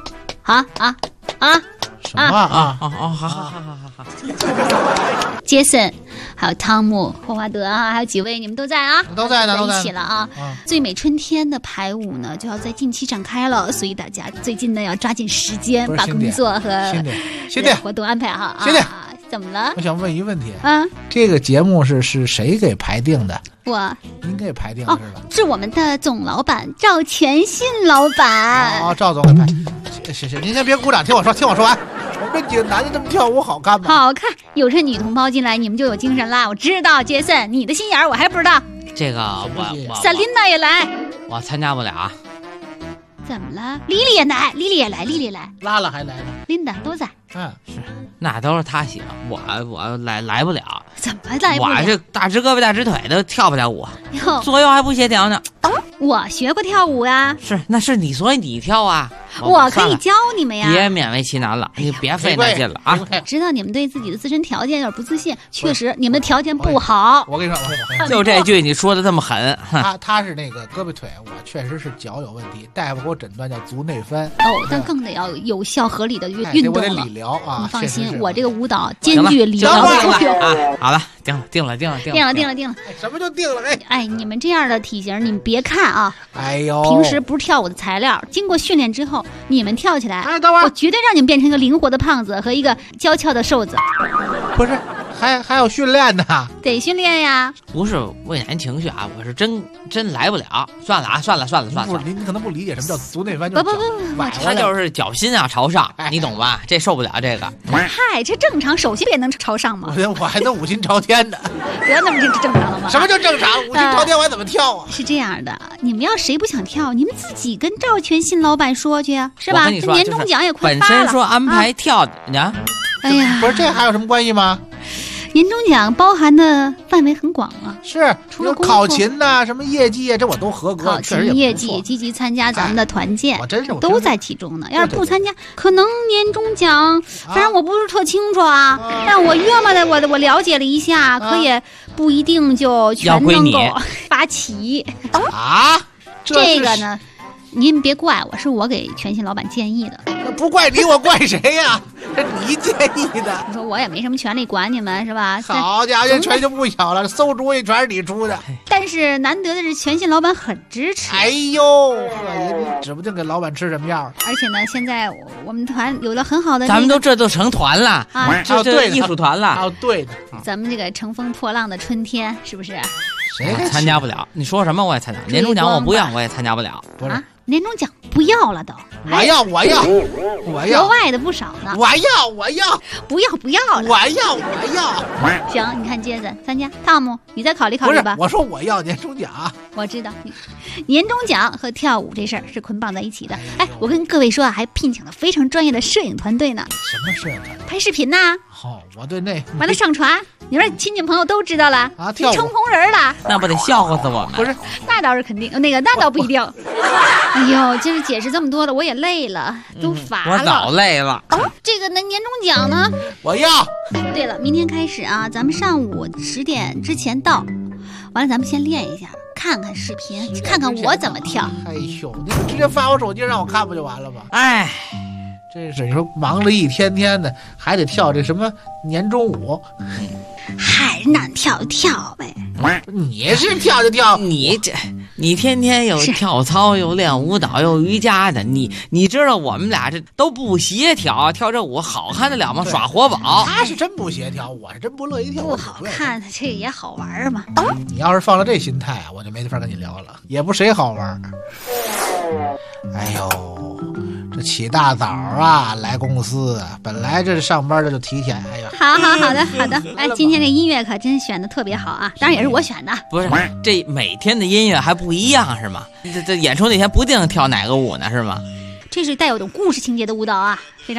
什么啊？ 好。 杰森，还有汤姆、霍华德啊，还有几位你们都在啊？ 都在呢， 在一起了啊！最美春天的排舞呢，就要在近期展开了，所以大家最近呢要抓紧时间，把工作和活动安排好啊！怎么了？ 我想问一个问题啊， 这个节目是谁给排定的？您给排定的是吧？ 是我们的总老板赵全信老板。 赵总给排。行，您先别鼓掌，听我说完。我们这几个男的这么跳舞好看吗？ 好看，有这女同胞进来，你们就有精神啦。我知道，杰森，你的心眼儿我还不知道。 这个我萨琳娜也来， 我参加不了。 怎么了？莉莉也来， 拉了还来呢。 琳达都在。 是，那都是他行，我来不了。 怎么来不了？ 我这大直胳膊大直腿的跳不了舞，左右还不协调呢。 我学过跳舞呀。 那是你，所以你跳啊。 我可以教你们呀。 别勉为其难了，你别费那劲了啊！ 知道你们对自己的自身条件有点不自信，确实你们的条件不好。 我跟你说， 就这句你说的这么狠。 他是那个胳膊腿，我确实是脚有问题，大夫给我诊断叫足内翻。 但更得要有效合理的运动了。 我得理疗啊！ 你放心，我这个舞蹈兼具理疗作用啊！好了，定了。 什么就定了？ 哎，你们这样的体型，你们别看啊！ 哎呦， 平时不是跳舞的材料，经过训练之后，你们跳起来， 等会儿， 我绝对让你们变成一个灵活的胖子和一个娇俏的瘦子。 不是，还有训练呢？ 得训练呀！ 不是为难情绪啊，我是真来不了。算了。 不是，您可能不理解什么叫足内翻， 不， 他就是脚心啊朝上，你懂吧？这受不了这个。 嗨，这正常，手心也能朝上吗？ 我还能五心朝天的。 别那么正常了吗？ 什么叫正常？五心朝天我还怎么跳啊？ 是这样的，你们要谁不想跳，你们自己跟赵全信老板说去啊，是吧？ 我跟你说， 年终奖也快发了。 本身说安排跳的呢。 哎呀， 不是，这还有什么关系吗？ 年终奖包含的范围很广啊， 是除了考勤呐、什么业绩啊，这我都合格。 考勤业绩，积极参加咱们的团建， 我真是都在其中呢。要是不参加，可能年终奖，反正我不是特清楚啊。但我约摸的，我了解了一下，可也不一定就全能够发起啊。 这个呢，您别怪我，是我给全信老板建议的。 不怪你，我怪谁呀？这你建议的。 你说我也没什么权利管你们，是吧？ 好家伙，这权就不小了，馊主意全是你出的。 但是难得的是，全信老板很支持。 哎呦，你指不定给老板吃什么样。 而且呢，现在我们团有了很好的， 咱们这都成团了啊，这艺术团了。 哦，对的， 咱们这个乘风破浪的春天，是不是？ 谁参加不了？你说什么我也参加，年终奖我不要，我也参加不了。 不是。 年终奖不要了都， 我要， 额外的不少呢。 我要， 不要了。 我要。 行，你看杰森参加，汤姆你再考虑考虑吧。 不是，我说我要年终奖。 我知道，年终奖和跳舞这事儿是捆绑在一起的。哎，我跟各位说啊，还聘请了非常专业的摄影团队呢。 什么摄影团队？ 拍视频呐。 好，我对那完了上传，你说亲戚朋友都知道了啊，跳舞成红人了， 那不得笑话死我们？ 不是， 那倒是肯定，那倒不一定。哎呦，就是解释这么多了，我也累了，都乏了。 我早累了。 这个年终奖呢？ 我要。 对了，明天开始啊，咱们上午10点之前到，完了咱们先练一下，看看视频，看看我怎么跳。 哎呦，你直接发我手机让我看不就完了吗？ 哎， 真是你说忙了一天的，还得跳这什么年终舞。 嗨，让跳就跳呗。 你是跳就跳， 你天天有跳操，又练舞蹈，又瑜伽的，你知道我们俩这都不协调，跳这舞好看得了吗？耍活宝。 他是真不协调，我是真不乐意跳。 不好看，这个也好玩嘛。 你要是放了这心态啊，我就没法跟你聊了，也不谁好玩。哎呦，这起大早啊来公司，本来这上班这就提前。哎呀， 好的。哎，今天这音乐可真选的特别好啊，当然也是我选的。 不是，这每天的音乐还不一样是吗？这演出那天不定跳哪个舞呢是吗？ 这是带有种故事情节的舞蹈啊，非常好。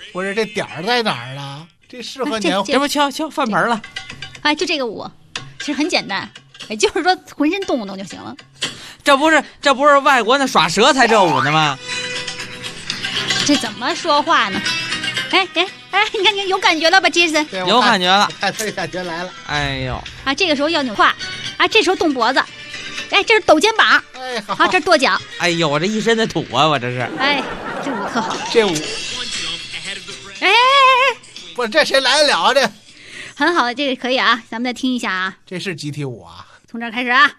不是这点儿在哪儿呢？这适合年这不敲饭盆了。 哎，就这个舞，其实很简单，也就是说浑身动动就行了。 这不是外国那耍蛇才这舞呢吗？ 这怎么说话呢？哎，你看你有感觉了吧，杰森？ 有感觉了， 看这感觉来了。 哎呦， 啊，这个时候要扭胯，啊，这时候动脖子，哎，这是抖肩膀， 哎， 好，这是跺脚。 哎呦，我这一身的土啊，我这是。 哎，这舞特好， 这舞， 哎， 不是这谁来得了啊？这很好，这个可以啊，咱们再听一下啊。 这是集体舞啊， 从这儿开始啊，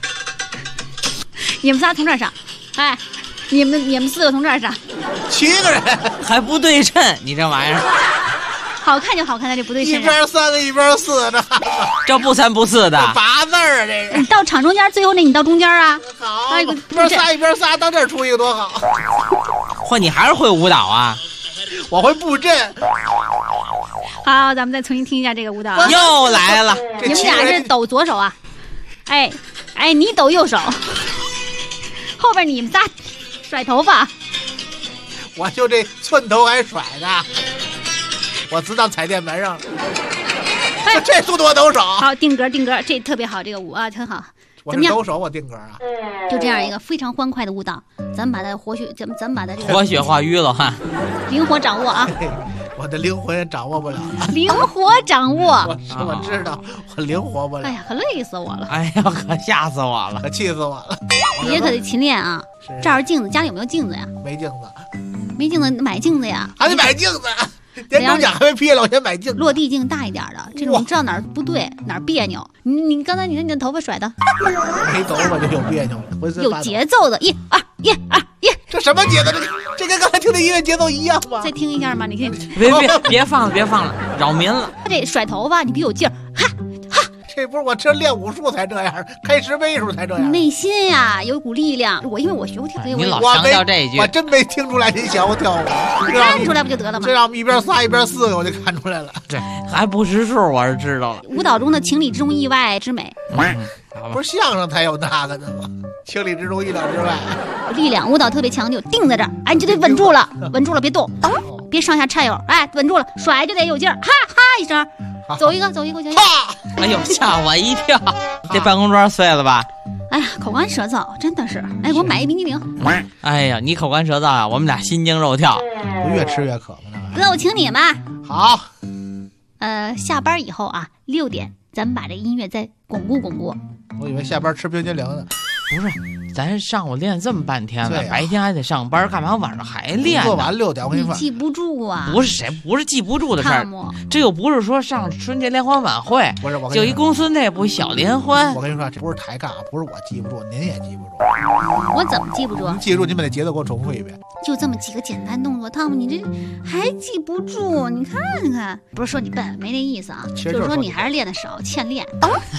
你们仨从这儿上，哎。你们4个从这儿上 ，7个人还不对称，你这玩意儿， 好看就好看在这不对称， 一边3个一边4个， 这不3不4的 8字啊，这个。 你到场中间，最后那你到中间啊， 好，一边仨一边仨，到这儿出一个多好。 嚯，你还是会舞蹈啊？ 我会布阵。 好，咱们再重新听一下这个舞蹈啊。 又来了， 你们俩是抖左手啊？哎，你抖右手，后边你们仨。甩头发， 我就这寸头还甩的，我自当踩电门上了。哎，这速度我抖手。 好，定格，这特别好，这个舞啊，很好。 怎么样？抖手我定格啊。 就这样一个非常欢快的舞蹈，咱们把它咱们把它这个活血化瘀了哈， 灵活掌握啊。 我的灵魂也掌握不了。 灵活掌握， 我知道，我灵活不了。 哎呀，可累死我了！ 哎呀，可吓死我了， 可气死我了！ 也可得勤练啊。这儿镜子，家里有没有镜子呀？ 没镜子， 没镜子买镜子呀？ 还得买镜子。年终奖还没批了，我先买镜子。 落地镜大一点的，这种知道哪儿不对，哪儿别扭。你刚才你看你的头发甩的， 没头发就有别扭了， 有节奏的，1、2、1、2、1， 这什么节奏？这跟刚才听的音乐节奏一样吗？ 再听一下嘛，你看。 别放了，扰民了。 这甩头发你得有劲儿，哈。 这不是我这练武术才这样，开10倍数才这样。 内心呀有股力量，因为我学过跳， 你老强调这一句， 我真没听出来你想我跳舞， 看出来不就得了吗？ 这让我们一边仨一边4个，我就看出来了。 这还不识数，我是知道了。 舞蹈中的情理之中，意外之美。 不是相声才有那个的吗？情理之中，意料之外。 力量舞蹈特别强，就定在这儿，哎，你就得稳住了，别动，别上下颤悠，哎，稳住了，甩就得有劲儿，哈哈一声。走一个，行。 哎呦，吓我一跳！这办公桌碎了吧？ 哎呀，口干舌燥，真的是。哎，给我买一冰激凌。 哎呀，你口干舌燥啊，我们俩心惊肉跳。 不越吃越渴吗？ 哥，我请你们。 好。 下班以后啊，6点，咱们把这音乐再巩固。 我以为下班吃冰激凌呢。 不是，咱上午练这么半天了，白天还得上班，干嘛晚上还练？ 做完6点，我跟你说， 你记不住啊。 不是记不住的事儿，这又不是说上春节联欢晚会， 不是我就一公司内部小联欢。 我跟你说，这不是抬杠，不是我记不住，您也记不住。 我怎么记不住？ 您记住，您把那节奏给我重复一遍。 就这么几个简单动作，汤姆，你这还记不住？你看看，不是说你笨，没那意思啊，就是说你还是练得少，欠练。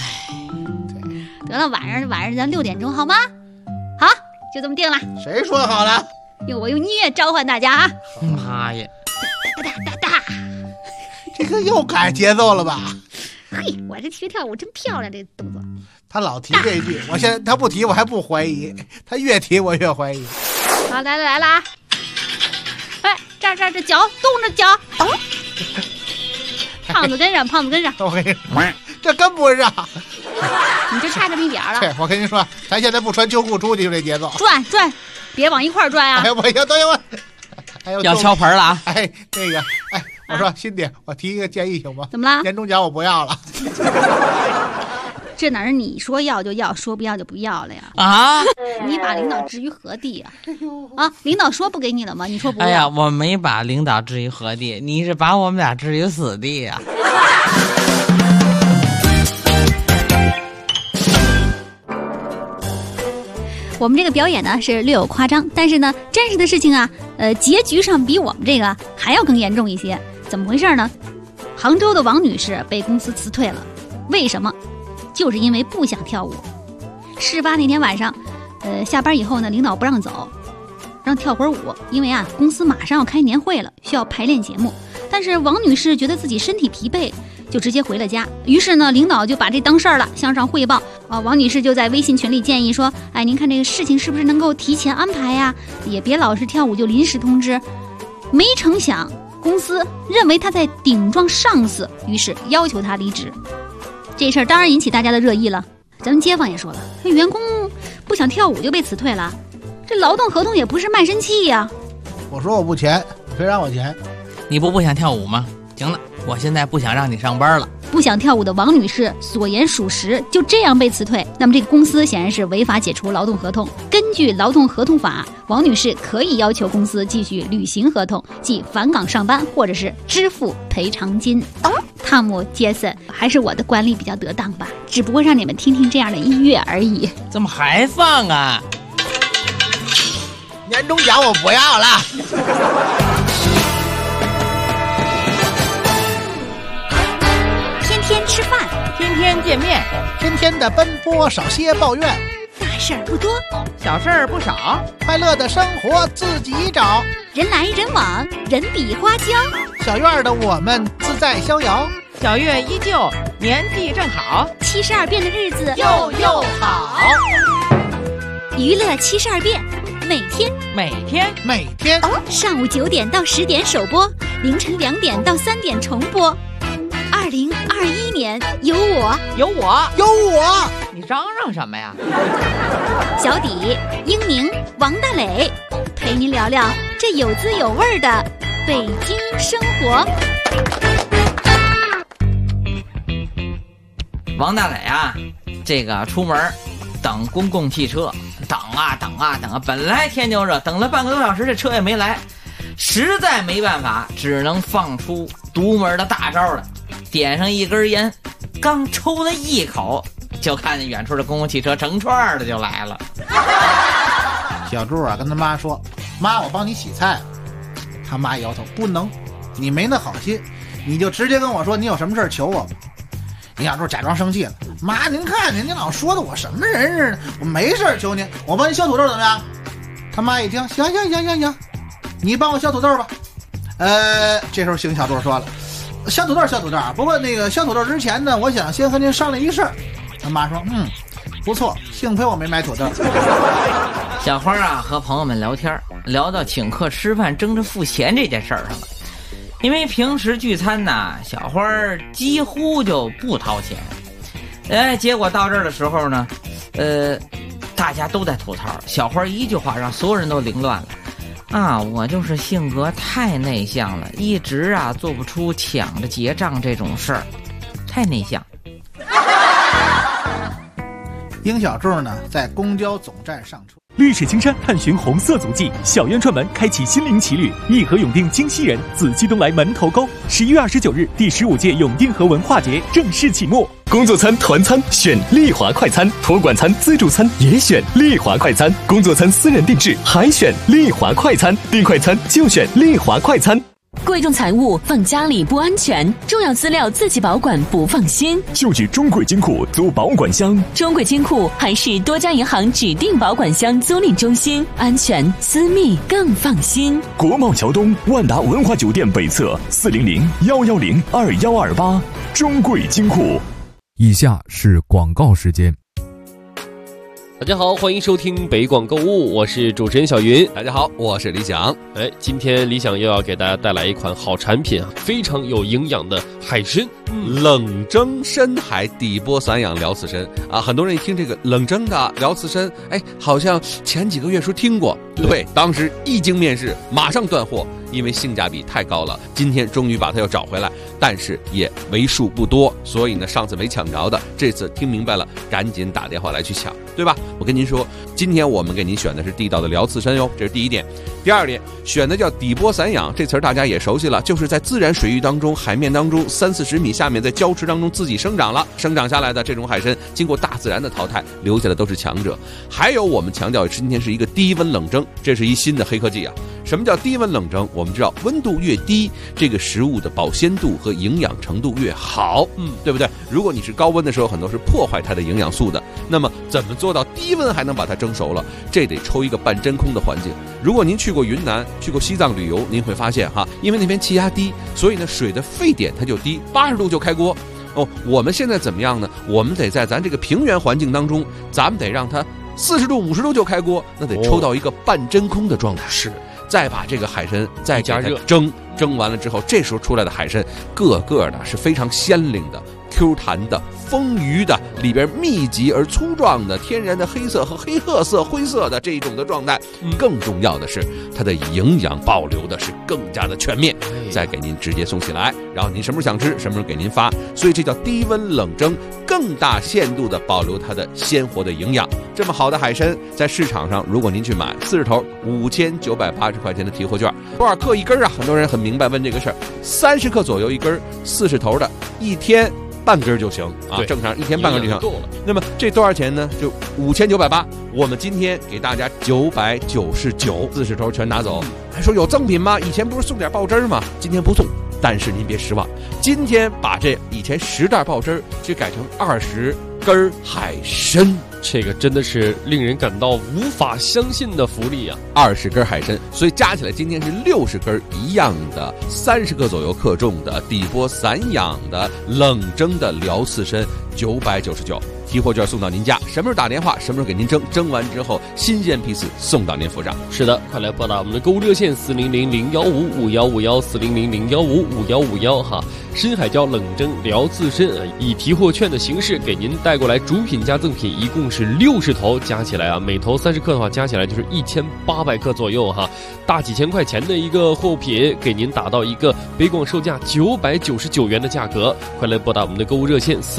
得了，晚上咱6点钟好吗？好，就这么定了。 谁说好了？ 我用音乐召唤大家啊！ 妈呀！ 哒， 这个又改节奏了吧？ 嘿，我这学跳舞真漂亮，这动作。 他老提这句，我现在他不提我还不怀疑，他越提我越怀疑。 好，来了啊！哎，这脚动着脚，胖子跟上。 我跟你说，这跟不上。 你就差这么一点了。 对，我跟你说，咱现在不穿秋裤出去就这节奏， 转，别往一块转啊！ 哎，我要等一会儿， 要敲盆了啊！ 哎，那个，哎，我说辛迪，我提一个建议行吗？ 怎么了？ 年终奖我不要了。 这哪是你说要就要，说不要就不要了呀？ 啊！ 你把领导置于何地啊？啊，领导说不给你了吗？你说不要？ 哎呀，我没把领导置于何地，你是把我们俩置于死地呀！ 我们这个表演呢是略有夸张，但是呢，真实的事情啊，结局上比我们这个还要更严重一些。怎么回事呢？杭州的王女士被公司辞退了，为什么？就是因为不想跳舞。事发那天晚上，下班以后呢，领导不让走，让跳会儿舞，因为啊，公司马上要开年会了，需要排练节目。但是王女士觉得自己身体疲惫，就直接回了家。于是呢，领导就把这当事儿了，向上汇报。王女士就在微信群里建议说：“哎，您看这个事情是不是能够提前安排呀？也别老是跳舞就临时通知。”没成想， 公司认为他在顶撞上司，于是要求他离职。这事儿当然引起大家的热议了。咱们街坊也说了，员工不想跳舞就被辞退了，这劳动合同也不是卖身契呀。 我说我不钱，谁让我钱？ 你不想跳舞吗？行了，我现在不想让你上班了。 不想跳舞的王女士所言属实，就这样被辞退。那么这个公司显然是违法解除劳动合同。根据劳动合同法，王女士可以要求公司继续履行合同，即返岗上班，或者是支付赔偿金。汤姆、杰森，还是我的管理比较得当吧，只不过让你们听听这样的音乐而已。 怎么还放啊？ 年终奖我不要了。 天天吃饭， 天天见面， 天天的奔波，少些抱怨。 大事儿不多， 小事儿不少， 快乐的生活自己找。 人来人往，人比花娇。 小院的我们自在逍遥， 小月依旧，年纪正好 ，72变的日子又好。 娱乐72变，每天上午9点到10点首播，凌晨2点到3点重播。2021年有我， 你嚷嚷什么呀？ 小底、英宁、王大磊陪您聊聊这有滋有味的北京生活。 王大磊啊，这个出门等公共汽车，等啊，本来天就热，等了半个多小时，这车也没来，实在没办法，只能放出独门的大招了。点上一根烟，刚抽了一口，就看见远处的公共汽车成串的就来了。 小柱啊，跟他妈说：“妈，我帮你洗菜。”他妈摇头：“不能，你没那好心，你就直接跟我说你有什么事求我吧。”李小柱假装生气了：“妈，您看您老说的我什么人似的，我没事求您，我帮您削土豆怎么样？”他妈一听：“行，你帮我削土豆吧。”这时候邢小柱说了：“削土豆啊，不过那个削土豆之前呢，我想先和您商量一事儿。”他妈说：“不错，幸亏我没买土豆。” 小花啊和朋友们聊天，聊到请客吃饭争着付钱这件事儿上了。因为平时聚餐呢，小花几乎就不掏钱。结果到这儿的时候呢，大家都在吐槽，小花一句话让所有人都凌乱了。我就是性格太内向了，一直做不出抢着结账这种事儿，太内向。 英小柱呢，在公交总站上车。 绿水青山探寻红色足迹，小院串门开启心灵奇旅，颐和永定京西人，紫气东来门头沟。11月29日，第15届永定河文化节正式启幕。 工作餐、团餐选丽华快餐，托管餐、自助餐也选丽华快餐，工作餐私人定制还选丽华快餐，订快餐就选丽华快餐。 贵重财物放家里不安全，重要资料自己保管不放心， 就去中贵金库租保管箱。 中贵金库还是多家银行指定保管箱租赁中心，安全私密更放心。 国贸桥东万达文华酒店北侧400-110-2128，中贵金库。 以下是广告时间。 大家好，欢迎收听北广购物，我是主持人小云。 大家好，我是李想。 今天李想又要给大家带来一款好产品啊，非常有营养的海参， 冷蒸深海底波散养辽刺参啊。很多人一听这个冷蒸的辽刺参，好像前几个月说听过，对，当时一经面世，马上断货，因为性价比太高了。今天终于把它又找回来，但是也为数不多，所以呢，上次没抢着的，这次听明白了，赶紧打电话来去抢，对吧？我跟您说，今天我们给您选的是地道的辽刺参哟，这是第一点。第二点，选的叫底波散养，这词儿大家也熟悉了，就是在自然水域当中、海面当中30-40米下面，在礁池当中自己生长下来的这种海参，经过大自然的淘汰，留下的都是强者。还有我们强调今天是一个低温冷蒸，这是一新的黑科技啊。什么叫低温冷蒸？我们知道温度越低，这个食物的保鲜度和营养程度越好，对不对？如果你是高温的时候，很多是破坏它的营养素的。那么怎么做到低温还能把它蒸熟了？这得抽一个半真空的环境。如果您去过云南、去过西藏旅游，您会发现因为那边气压低，所以呢水的沸点它就低，80度就开锅。我们现在怎么样呢？我们得在咱这个平原环境当中，咱们得让它40度、50度就开锅，那得抽到一个半真空的状态。是。 再把这个海参再加热蒸完了之后，这时候出来的海参个个的是非常鲜灵的、Q 弹的、丰腴的，里边密集而粗壮的天然的黑色和黑褐色、灰色的这一种的状态。更重要的是，它的营养保留的是更加的全面，再给您直接送起来，然后您什么时候想吃，什么时候给您发。所以这叫低温冷蒸，更大限度的保留它的鲜活的营养。这么好的海参，在市场上，如果您去买40头5980块钱的提货券，多少克一根啊？很多人很明白问这个事儿，30克左右一根，40头的，1天半根就行啊，正常1天半根就行。那么这多少钱呢？就5980，我们今天给大家999，40头全拿走。还说有赠品吗？以前不是送点爆汁吗？今天不送。但是您别失望，今天把这以前10袋爆汁就改成20根海参， 这个真的是令人感到无法相信的福利啊 ！20根海参，所以加起来今天是60根一样的，30克左右克重的底波散养的冷蒸的辽刺参，999。提货券送到您家，什么时候打电话，什么时候给您蒸完之后新鲜批次送到您府上。 是的，快来拨打我们的购物热线400-015-5151，400-015-5151哈。深海椒冷蒸辽刺参以提货券的形式给您带过来，主品加赠品一共是60头，加起来啊，每头30克的话，加起来就是1800克左右哈，大几千块钱的一个货品，给您打到一个北广售价999元的价格。快来拨打我们的购物热线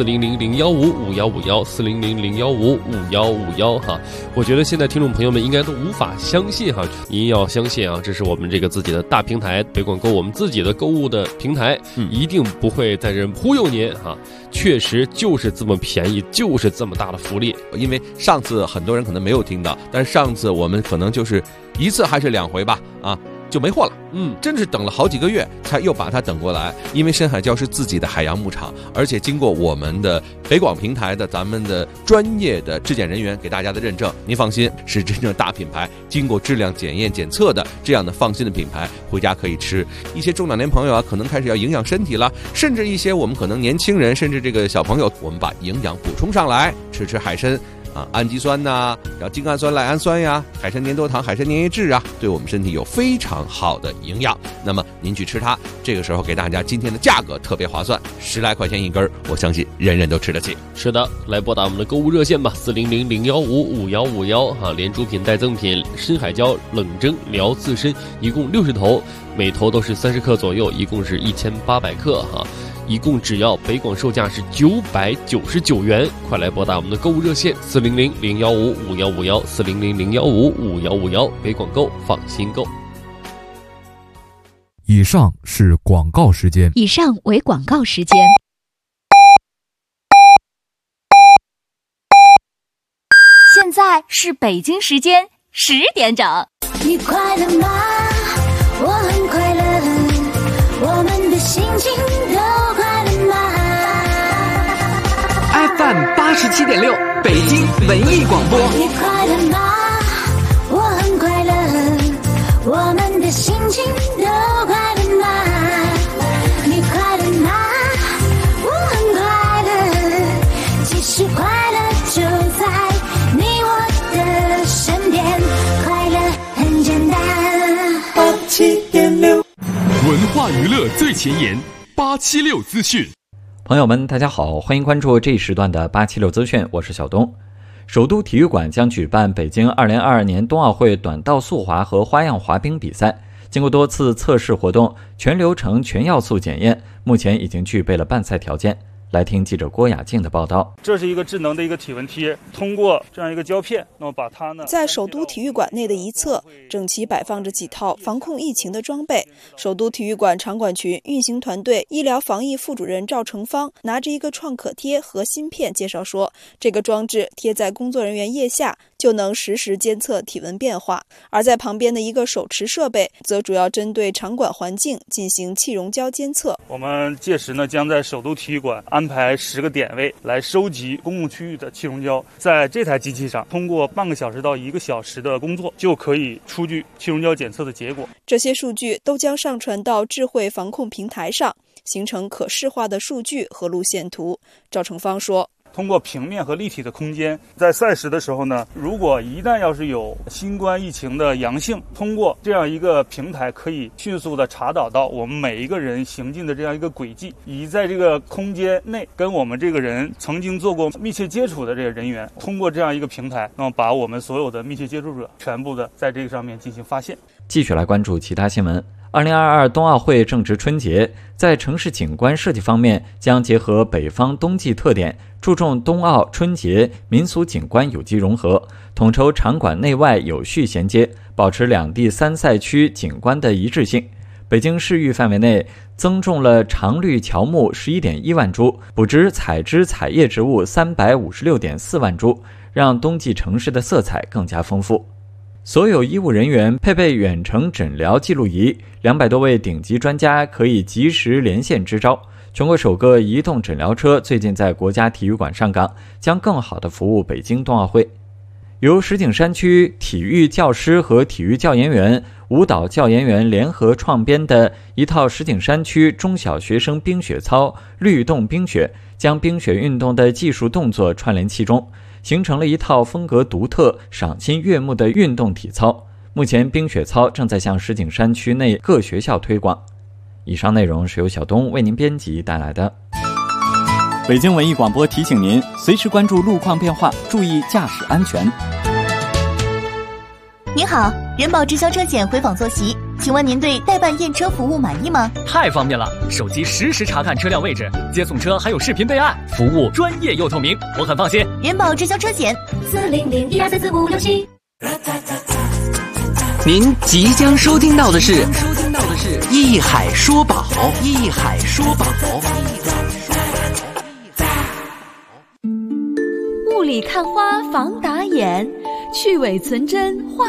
400-015-5151，400-015-5151哈。我觉得现在听众朋友们应该都无法相信哈，您要相信啊，这是我们这个自己的大平台北广购，我们自己的购物的平台，一定不会在这忽悠您哈，确实就是这么便宜，就是这么大的福利。 因为上次很多人可能没有听到，但是上次我们可能就是1次还是2回吧啊，就没货了。真是等了好几个月才又把它等过来。因为深海礁是自己的海洋牧场，而且经过我们的北广平台的咱们的专业的质检人员给大家的认证，您放心，是真正大品牌，经过质量检验检测的这样的放心的品牌，回家可以吃。一些中老年朋友啊，可能开始要营养身体了，甚至一些我们可能年轻人，甚至这个小朋友，我们把营养补充上来，吃海参氨基酸呐，然后精氨酸、赖氨酸呀，海参粘多糖、海参粘液质啊，对我们身体有非常好的营养。那么您去吃它，这个时候给大家今天的价格特别划算，10来块钱一根，我相信人人都吃得起。 是的，来拨打我们的购物热线吧，400-015-5151哈，连主品带赠品深海礁冷蒸辽刺参，一共60头，每头都是30克左右，一共是1800克哈。一共只要北广售价是999元，快来拨打我们的购物热线400-015-5151，400-015-5151，北广购，放心购。 以上是广告时间。 以上为广告时间。 现在是北京时间10点整。 你快乐吗？我很快乐，我们的心情都快乐吗 ？FM 87.6，北京文艺广播。 你快乐吗？我很快乐，我们的心情都快乐吗？你快乐吗？我很快乐，其实快乐就在你我的身边，快乐很简单。87.6， 文化娱乐最前沿，876资讯。 朋友们，大家好，欢迎关注这一时段的876资讯，我是小东。首都体育馆将举办北京2022年冬奥会短道速滑和花样滑冰比赛。经过多次测试活动，全流程全要素检验，目前已经具备了办赛条件。来听记者郭雅静的报道。 这是一个智能的一个体温贴，通过这样一个胶片，那么把它呢， 在首都体育馆内的一侧，整齐摆放着几套防控疫情的装备。首都体育馆场馆群运行团队医疗防疫副主任赵成芳拿着一个创可贴和芯片介绍说，这个装置贴在工作人员腋下，就能实时监测体温变化。而在旁边的一个手持设备，则主要针对场馆环境进行气溶胶监测。 我们届时呢，将在首都体育馆安排10个点位来收集公共区域的气溶胶，在这台机器上通过半个小时到1个小时的工作，就可以出具气溶胶检测的结果。 这些数据都将上传到智慧防控平台上，形成可视化的数据和路线图。赵成芳说， 通过平面和立体的空间，在赛时的时候呢，如果一旦要是有新冠疫情的阳性，通过这样一个平台可以迅速的查找到我们每一个人行进的这样一个轨迹，以在这个空间内跟我们这个人曾经做过密切接触的这个人员，通过这样一个平台，那么把我们所有的密切接触者全部的在这个上面进行发现。 继续来关注其他新闻。2022冬奥会正值春节，在城市景观设计方面将结合北方冬季特点，注重冬奥、春节、民俗景观有机融合，统筹场馆内外有序衔接，保持两地3赛区景观的一致性。北京市域范围内增种了常绿乔木 11.1 万株，补植采枝采叶植物 356.4 万株，让冬季城市的色彩更加丰富。所有医务人员配备远程诊疗记录仪，200多位顶级专家可以及时连线支招。全国首个移动诊疗车最近在国家体育馆上岗，将更好地服务北京冬奥会。由石景山区体育教师和体育教研员、舞蹈教研员联合创编的一套石景山区中小学生冰雪操律动冰雪，将冰雪运动的技术动作串联其中，形成了一套风格独特、赏心悦目的运动体操。目前冰雪操正在向石景山区内各学校推广。以上内容是由小东为您编辑带来的。 北京文艺广播提醒您，随时关注路况变化，注意驾驶安全。 您好，人保直销车险回访坐席，请问您对代办验车服务满意吗？ 太方便了，手机实时查看车辆位置，接送车还有视频备案，服务专业又透明，我很放心。 人保直销车险40012344567。 您即将收听到的是一海说宝，一海说宝。 雾里看花防打眼，去伪存真画